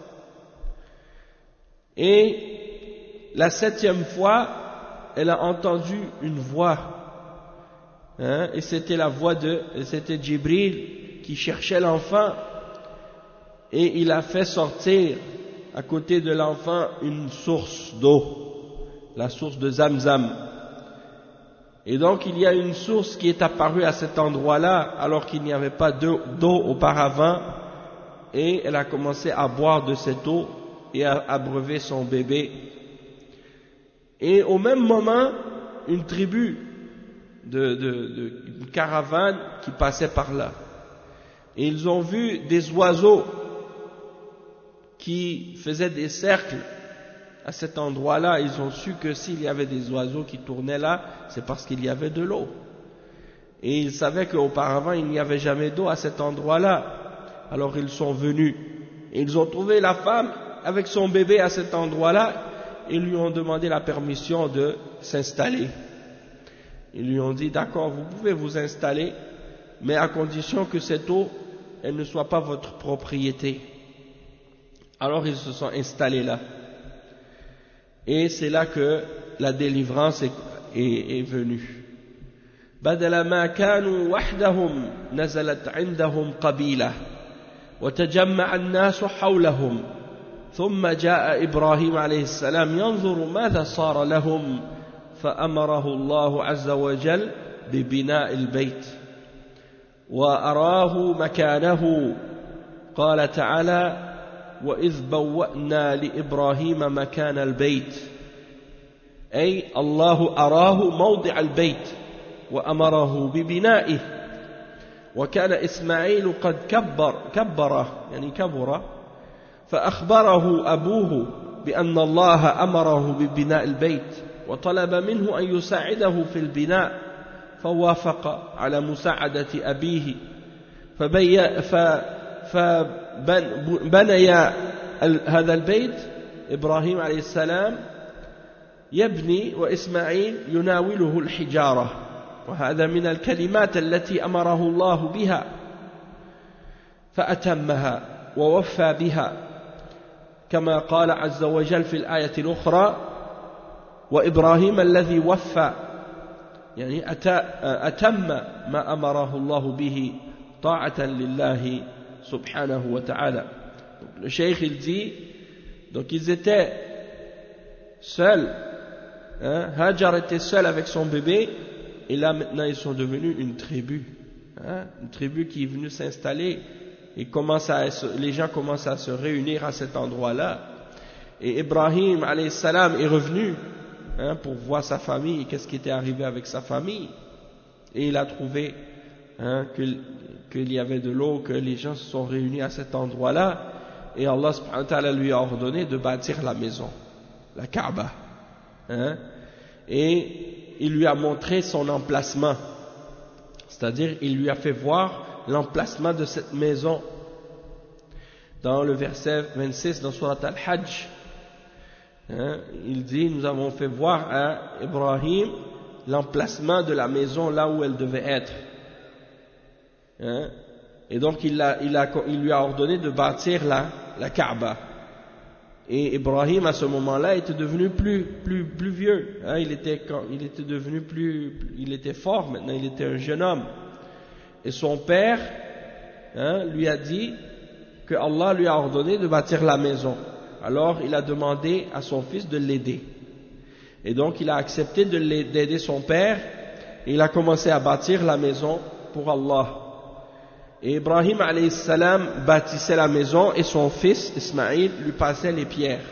Et la septième fois, elle a entendu une voix. Hein, et c'était la voix de, c'était Jibril qui cherchait l'enfant. Et il a fait sortir à côté de l'enfant une source d'eau, la source de Zamzam. Et donc il y a une source qui est apparue à cet endroit-là alors qu'il n'y avait pas d'eau auparavant, et elle a commencé à boire de cette eau et à abreuver son bébé. Et au même moment, une tribu de, de, de une caravane qui passait par là, et ils ont vu des oiseaux qui faisaient des cercles à cet endroit-là. Ils ont su que s'il y avait des oiseaux qui tournaient là, c'est parce qu'il y avait de l'eau. Et ils savaient qu'auparavant, il n'y avait jamais d'eau à cet endroit-là. Alors ils sont venus. Et ils ont trouvé la femme avec son bébé à cet endroit-là. Ils lui ont demandé la permission de s'installer. Ils lui ont dit, d'accord, vous pouvez vous installer, mais à condition que cette eau, elle ne soit pas votre propriété. Alors ils se sont installés là. Et c'est là que la délivrance est, est, est venue. بدل ما كانوا وحدهم نزلت عندهم قبيلة وتجمع الناس حولهم ثم جاء إبراهيم عليه السلام ينظر ماذا صار لهم فأمره الله عز وجل ببناء البيت وأراه مكانه. قال تعالى وإذ بوأنا لإبراهيم مكان البيت، أي الله أراه موضع البيت وأمره ببنائه. وكان إسماعيل قد كبر كبره يعني كبر فأخبره أبوه بأن الله أمره ببناء البيت وطلب منه أن يساعده في البناء فوافق على مساعدة أبيه فبي فبني هذا البيت. إبراهيم عليه السلام يبني وإسماعيل يناوله الحجارة، وهذا من الكلمات التي أمره الله بها، فأتمها ووفى بها كما قال عز وجل في الآية الأخرى: وإبراهيم الذي وفى، يعني أتم ما أمره الله به طاعة لله subhanahu wa ta'ala. Le cheikh il dit, donc ils étaient seuls, hein, Hajar était seul avec son bébé, et là maintenant ils sont devenus une tribu, hein, une tribu qui est venue s'installer, et commence à, les gens commencent à se réunir à cet endroit-là. Et Ibrahim alayhi salam est revenu, hein, pour voir sa famille et qu'est-ce qui était arrivé avec sa famille, et il a trouvé, hein, qu'il, qu'il y avait de l'eau, que les gens se sont réunis à cet endroit-là, et Allah subhanahu wa ta'ala lui a ordonné de bâtir la maison, la Kaaba, hein, et il lui a montré son emplacement, c'est-à-dire il lui a fait voir l'emplacement de cette maison. Dans le verset vingt-six dans Surat Al-Hajj, hein, il dit: nous avons fait voir à Ibrahim l'emplacement de la maison là où elle devait être, hein, et donc il, a, il, a, il lui a ordonné de bâtir la, la Kaaba. Et Ibrahim à ce moment-là était devenu plus, plus, plus vieux, hein, il, était, il était devenu plus, il était fort maintenant, il était un jeune homme. Et son père, hein, lui a dit que Allah lui a ordonné de bâtir la maison. Alors il a demandé à son fils de l'aider. Et donc il a accepté de d'aider son père, et il a commencé à bâtir la maison pour Allah. Et Ibrahim alayhi salam bâtissait la maison et son fils Ismaïl lui passait les pierres.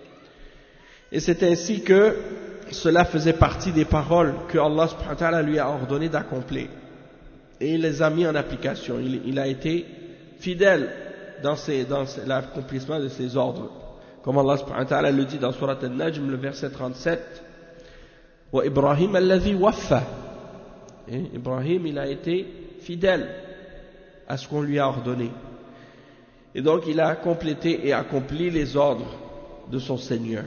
Et c'est ainsi que cela faisait partie des paroles que Allah subhanahu wa ta'ala lui a ordonné d'accomplir. Et il les a mis en application. Il, il a été fidèle dans, ses, dans l'accomplissement de ses ordres. Comme Allah subhanahu wa ta'ala le dit dans Surat Al-Najm, le verset trente-sept: Wa Ibrahim alladhi waffa. Et Ibrahim, il a été fidèle à ce qu'on lui a ordonné. Et donc il a complété et accompli les ordres de son Seigneur.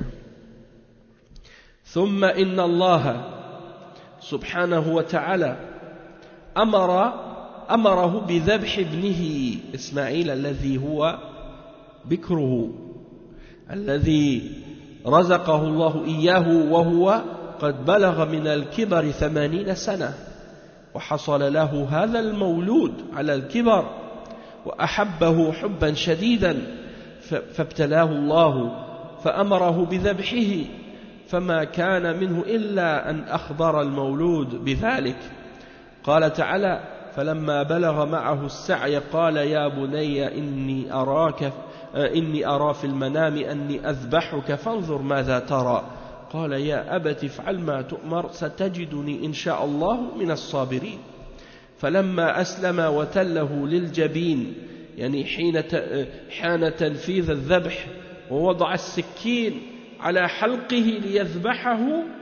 ثم إن الله سبحانه وتعالى أمر أمره بذبح ابنه إسماعيل الذي هو بكره الذي رزقه الله إياه وهو قد بلغ من الكبر ثمانين سنة، وحصل له هذا المولود على الكبر وأحبه حبا شديدا فابتلاه الله فأمره بذبحه، فما كان منه إلا أن أخبر المولود بذلك. قال تعالى: فلما بلغ معه السعي قال يا بني إني أراك إني أرى في المنام أني أذبحك فانظر ماذا ترى. قال يا أبت افعل ما تؤمر ستجدني إن شاء الله من الصابرين. فلما أسلم وتله للجبين، يعني حين حان تنفيذ الذبح، ووضع السكين على حلقه ليذبحه،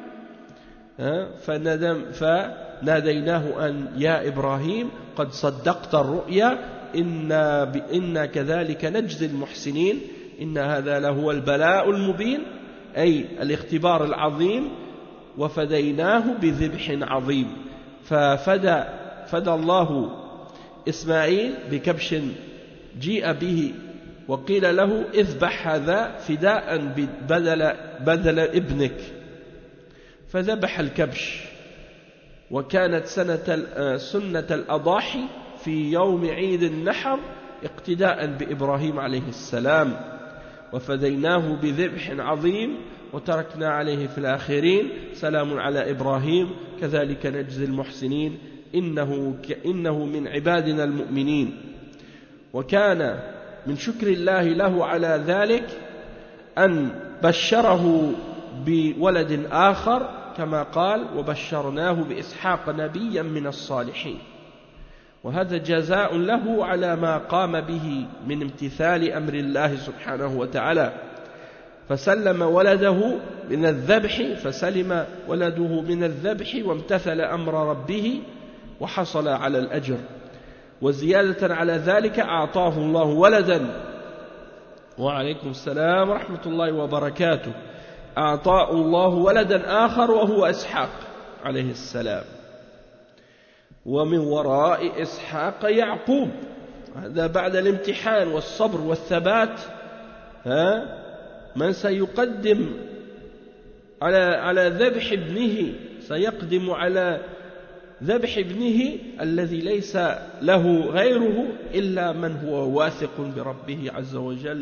فناديناه أن يا إبراهيم قد صدقت الرؤيا إنا, إنا كذلك نجزي المحسنين إن هذا لهو البلاء المبين، أي الاختبار العظيم، وفديناه بذبح عظيم. ففدى فدى الله إسماعيل بكبش جيء به وقيل له اذبح هذا فداء بدل, بدل ابنك، فذبح الكبش. وكانت سنة سنة الأضاحي في يوم عيد النحر اقتداء بإبراهيم عليه السلام. وفديناه بذبح عظيم وتركنا عليه في الآخرين سلام على إبراهيم كذلك نجزي المحسنين إنه, إنه من عبادنا المؤمنين. وكان من شكر الله له على ذلك أن بشره بولد آخر كما قال: وبشرناه بإسحاق نبيا من الصالحين. وهذا جزاء له على ما قام به من امتثال أمر الله سبحانه وتعالى. فسلم ولده من الذبح فسلم ولده من الذبح وامتثل أمر ربه وحصل على الأجر وزيادة على ذلك أعطاه الله ولدا وعليكم السلام ورحمة الله وبركاته أعطاه الله ولدا آخر وهو إسحاق عليه السلام ومن وراء إسحاق يعقوب هذا بعد الامتحان والصبر والثبات ها من سيقدم على على ذبح ابنه سيقدم على ذبح ابنه الذي ليس له غيره إلا من هو واثق بربه عز وجل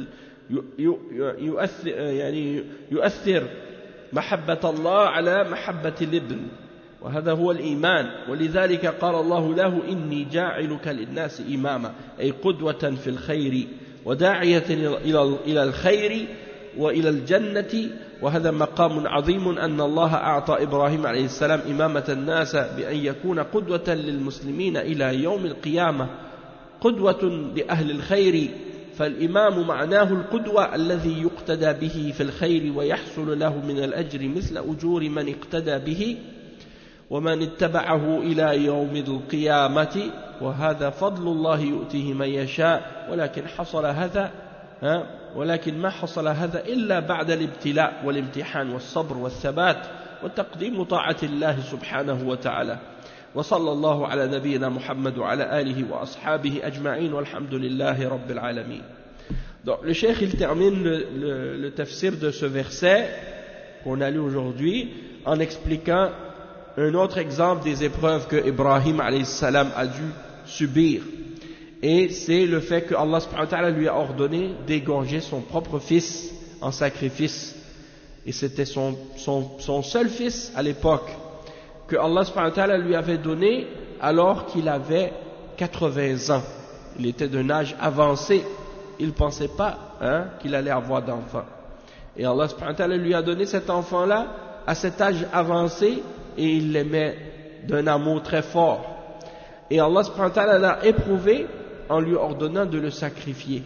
يؤثر يعني يؤثر محبة الله على محبة الابن وهذا هو الإيمان ولذلك قال الله له إني جاعلك للناس إماما أي قدوة في الخير وداعية إلى الخير وإلى الجنة وهذا مقام عظيم أن الله أعطى إبراهيم عليه السلام إمامة الناس بأن يكون قدوة للمسلمين إلى يوم القيامة قدوة لأهل الخير فالإمام معناه القدوة الذي يقتدى به في الخير ويحصل له من الأجر مثل أجور من اقتدى به ومن اتبعه إلى يوم القيامة وهذا فضل الله يؤتيه من يشاء ولكن حصل هذا ها ولكن ما حصل هذا إلا بعد الابتلاء والامتحان والصبر والثبات وتقديم طاعة الله سبحانه وتعالى وصلى الله على نبينا محمد وعلى آله وأصحابه أجمعين والحمد لله رب العالمين. Donc le cheikh il termine le, le, le tafsir de ce verset qu'on a lu aujourd'hui en expliquant un autre exemple des épreuves que Ibrahim alayhi salam a dû subir. Et c'est le fait que Allah subhanahu wa ta'ala lui a ordonné d'égorger son propre fils en sacrifice. Et c'était son, son, son seul fils à l'époque que Allah subhanahu wa ta'ala lui avait donné alors qu'il avait quatre-vingts ans. Il était d'un âge avancé. Il ne pensait pas hein, qu'il allait avoir d'enfant. Et Allah subhanahu wa ta'ala lui a donné cet enfant-là à cet âge avancé et il l'aimait d'un amour très fort. Et Allah subhanahu wa ta'ala l'a éprouvé en lui ordonnant de le sacrifier.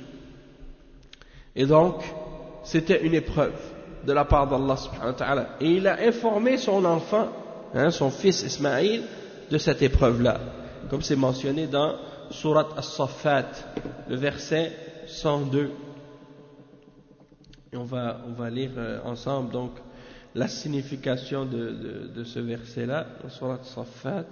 Et donc, c'était une épreuve de la part d'Allah subhanahu wa ta'ala. Et il a informé son enfant, hein, son fils Ismaïl, de cette épreuve-là. Comme c'est mentionné dans Surat As-Saffat, le verset cent deux. Et on va, on va lire ensemble donc la signification de, de, de ce verset-là, dans Surat As-Saffat.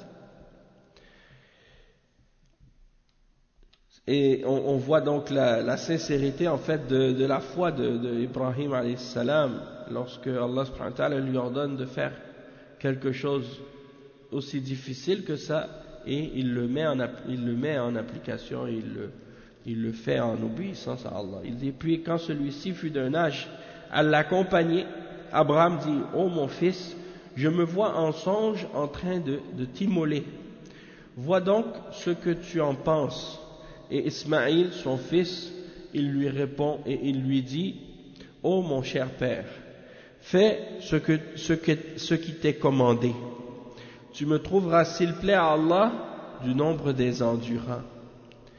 Et on, on voit donc la, la sincérité en fait de, de la foi de, de Ibrahim alayhi salam lorsque Allah subhanahu wa ta'ala lui ordonne de faire quelque chose aussi difficile que ça et il le met en, il le met en application, il le, il le fait en obéissance à Allah. Il dit puis quand celui-ci fut d'un âge à l'accompagner, Abraham dit ô mon fils, je me vois en songe en train de, de t'immoler. Vois donc ce que tu en penses. Et Ismaïl, son fils, il lui répond et il lui dit « Ô mon cher père, fais ce, que, ce, que, ce qui t'est commandé. Tu me trouveras, s'il plaît à Allah, du nombre des endurants. Hein? »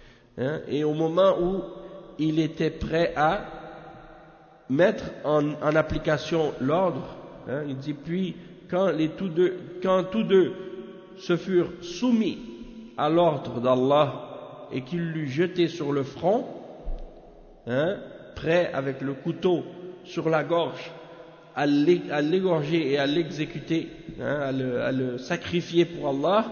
Et au moment où il était prêt à mettre en, en application l'ordre, hein, il dit « Puis, quand, les tous deux, quand tous deux se furent soumis à l'ordre d'Allah, et qu'il l'eut jeté sur le front, hein, prêt avec le couteau sur la gorge, à l'égorger et à l'exécuter, hein, à, le, à le sacrifier pour Allah,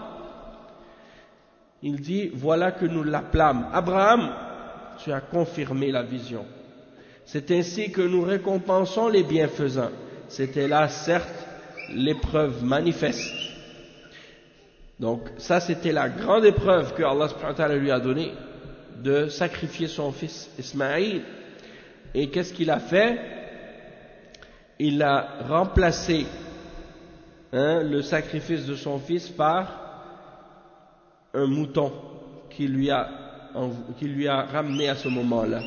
il dit, voilà que nous l'appelâmes. Abraham, tu as confirmé la vision. C'est ainsi que nous récompensons les bienfaisants. C'était là, certes, l'épreuve manifeste. Donc ça c'était la grande épreuve que Allah subhanahu wa ta'ala lui a donnée, de sacrifier son fils Ismaïl. Et qu'est-ce qu'il a fait? Il a remplacé hein, le sacrifice de son fils par un mouton qui lui a, qui lui a ramené à ce moment-là.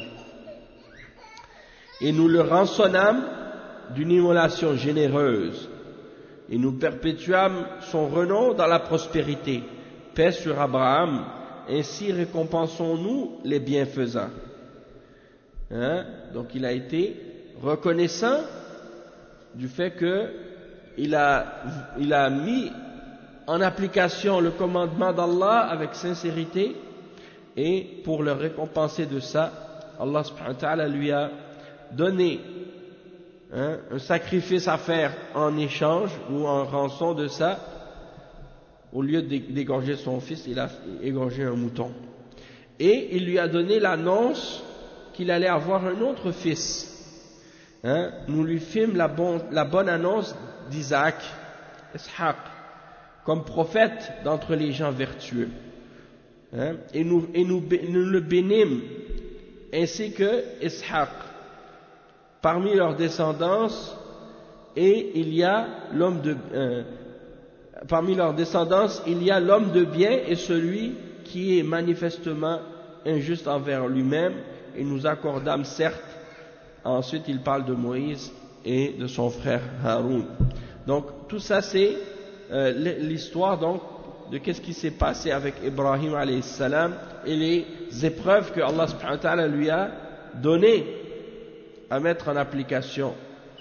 Et nous le rançonnâmes d'une immolation généreuse. Et nous perpétuâmes son renom dans la prospérité. Paix sur Abraham, ainsi récompensons-nous les bienfaisants. Hein? Donc il a été reconnaissant du fait que il a, il a mis en application le commandement d'Allah avec sincérité, et pour le récompenser de ça, Allah subhanahu wa ta'ala lui a donné hein, un sacrifice à faire en échange ou en rançon de ça. Au lieu d'égorger son fils, il a égorgé un mouton. Et il lui a donné l'annonce qu'il allait avoir un autre fils. Hein? Nous lui fîmes la, bon, la bonne annonce d'Isaac, Ishaq, comme prophète d'entre les gens vertueux. Hein? Et, nous, et nous, nous le bénîmes, ainsi que Ishaq. Parmi leurs descendance, et il y a l'homme de... Euh, Parmi leurs descendance, il y a l'homme de bien et celui qui est manifestement injuste envers lui-même, et nous accordâmes certes. Ensuite, il parle de Moïse et de son frère Haroun. Donc, tout ça, c'est euh, l'histoire donc de qu'est-ce qui s'est passé avec Ibrahim alayhi salam et les épreuves que Allah subhanahu wa ta'ala lui a données à mettre en application.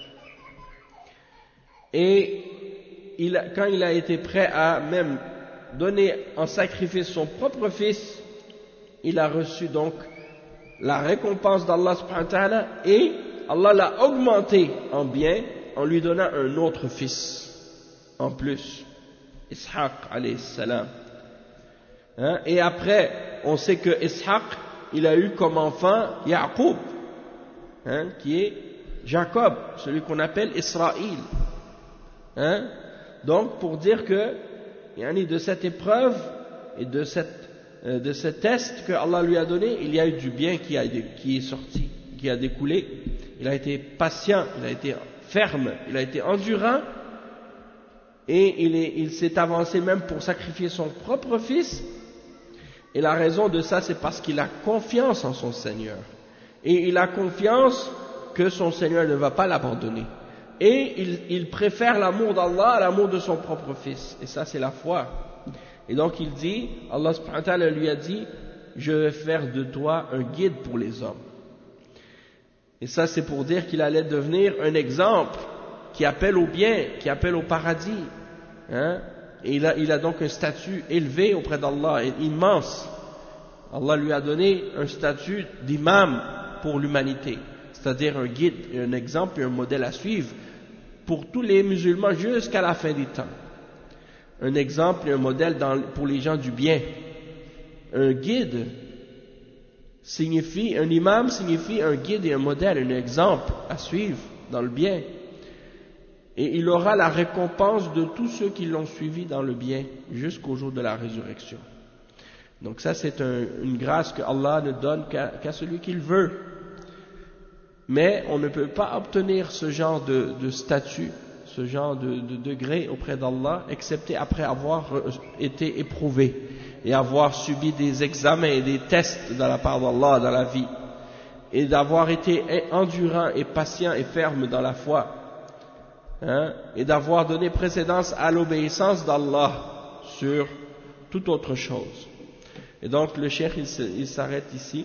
Et Il, quand il a été prêt à même donner en sacrifice son propre fils, il a reçu donc la récompense d'Allah subhanahu wa ta'ala, et Allah l'a augmenté en bien en lui donnant un autre fils en plus, Ishaq alayhi salam. Hein? Et après, on sait que Ishaq, il a eu comme enfant Yaqub, hein, qui est Jacob, celui qu'on appelle Israël. Hein? Donc, pour dire que, de cette épreuve et de, cette, de ce test que Allah lui a donné, il y a eu du bien qui, a, qui est sorti, qui a découlé. Il a été patient, il a été ferme, il a été endurant, et il, est, il s'est avancé même pour sacrifier son propre fils. Et la raison de ça, c'est parce qu'il a confiance en son Seigneur. Et il a confiance que son Seigneur ne va pas l'abandonner. Et il, il préfère l'amour d'Allah à l'amour de son propre fils. Et ça, c'est la foi. Et donc, il dit, Allah subhanahu wa ta'ala lui a dit, je vais faire de toi un guide pour les hommes. Et ça, c'est pour dire qu'il allait devenir un exemple qui appelle au bien, qui appelle au paradis. Hein? Et il a, il a donc un statut élevé auprès d'Allah, immense. Allah lui a donné un statut d'imam pour l'humanité. C'est-à-dire un guide, un exemple et un modèle à suivre pour tous les musulmans jusqu'à la fin des temps. Un exemple et un modèle dans, pour les gens du bien. Un guide signifie, un imam signifie un guide et un modèle, un exemple à suivre dans le bien. Et il aura la récompense de tous ceux qui l'ont suivi dans le bien jusqu'au jour de la résurrection. Donc ça, c'est un, une grâce que Allah ne donne qu'à, qu'à celui qu'il veut. Mais on ne peut pas obtenir ce genre de, de statut, ce genre de, de degré auprès d'Allah, excepté après avoir été éprouvé et avoir subi des examens et des tests de la part d'Allah dans la vie, et d'avoir été endurant et patient et ferme dans la foi, hein, et d'avoir donné précédence à l'obéissance d'Allah sur toute autre chose. Et donc le cheikh il s'arrête ici.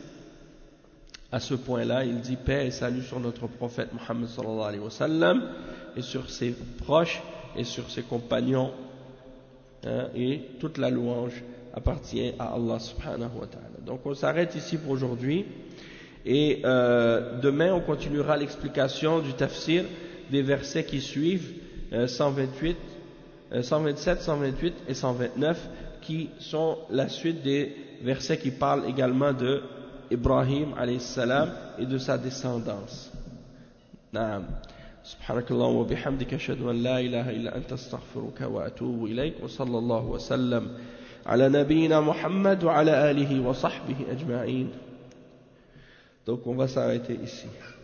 À ce point-là, il dit paix et salut sur notre prophète Muhammad sallallahu alayhi wa sallam, et sur ses proches et sur ses compagnons, hein, et toute la louange appartient à Allah subhanahu wa ta'ala. Donc on s'arrête ici pour aujourd'hui, et euh, demain on continuera l'explication du tafsir des versets qui suivent, euh, cent vingt-huit, euh, cent vingt-sept, cent vingt-huit et cent vingt-neuf, qui sont la suite des versets qui parlent également de Ibrahim alayhi salam et de sa descendance. Naam. سبحانك اللهم وبحمدك أشهد أن لا إله إلا أنت أستغفرك وأتوب إليك وصلى الله وسلم على نبينا محمد وعلى آله وصحبه أجمعين. Donc on va s'arrêter ici.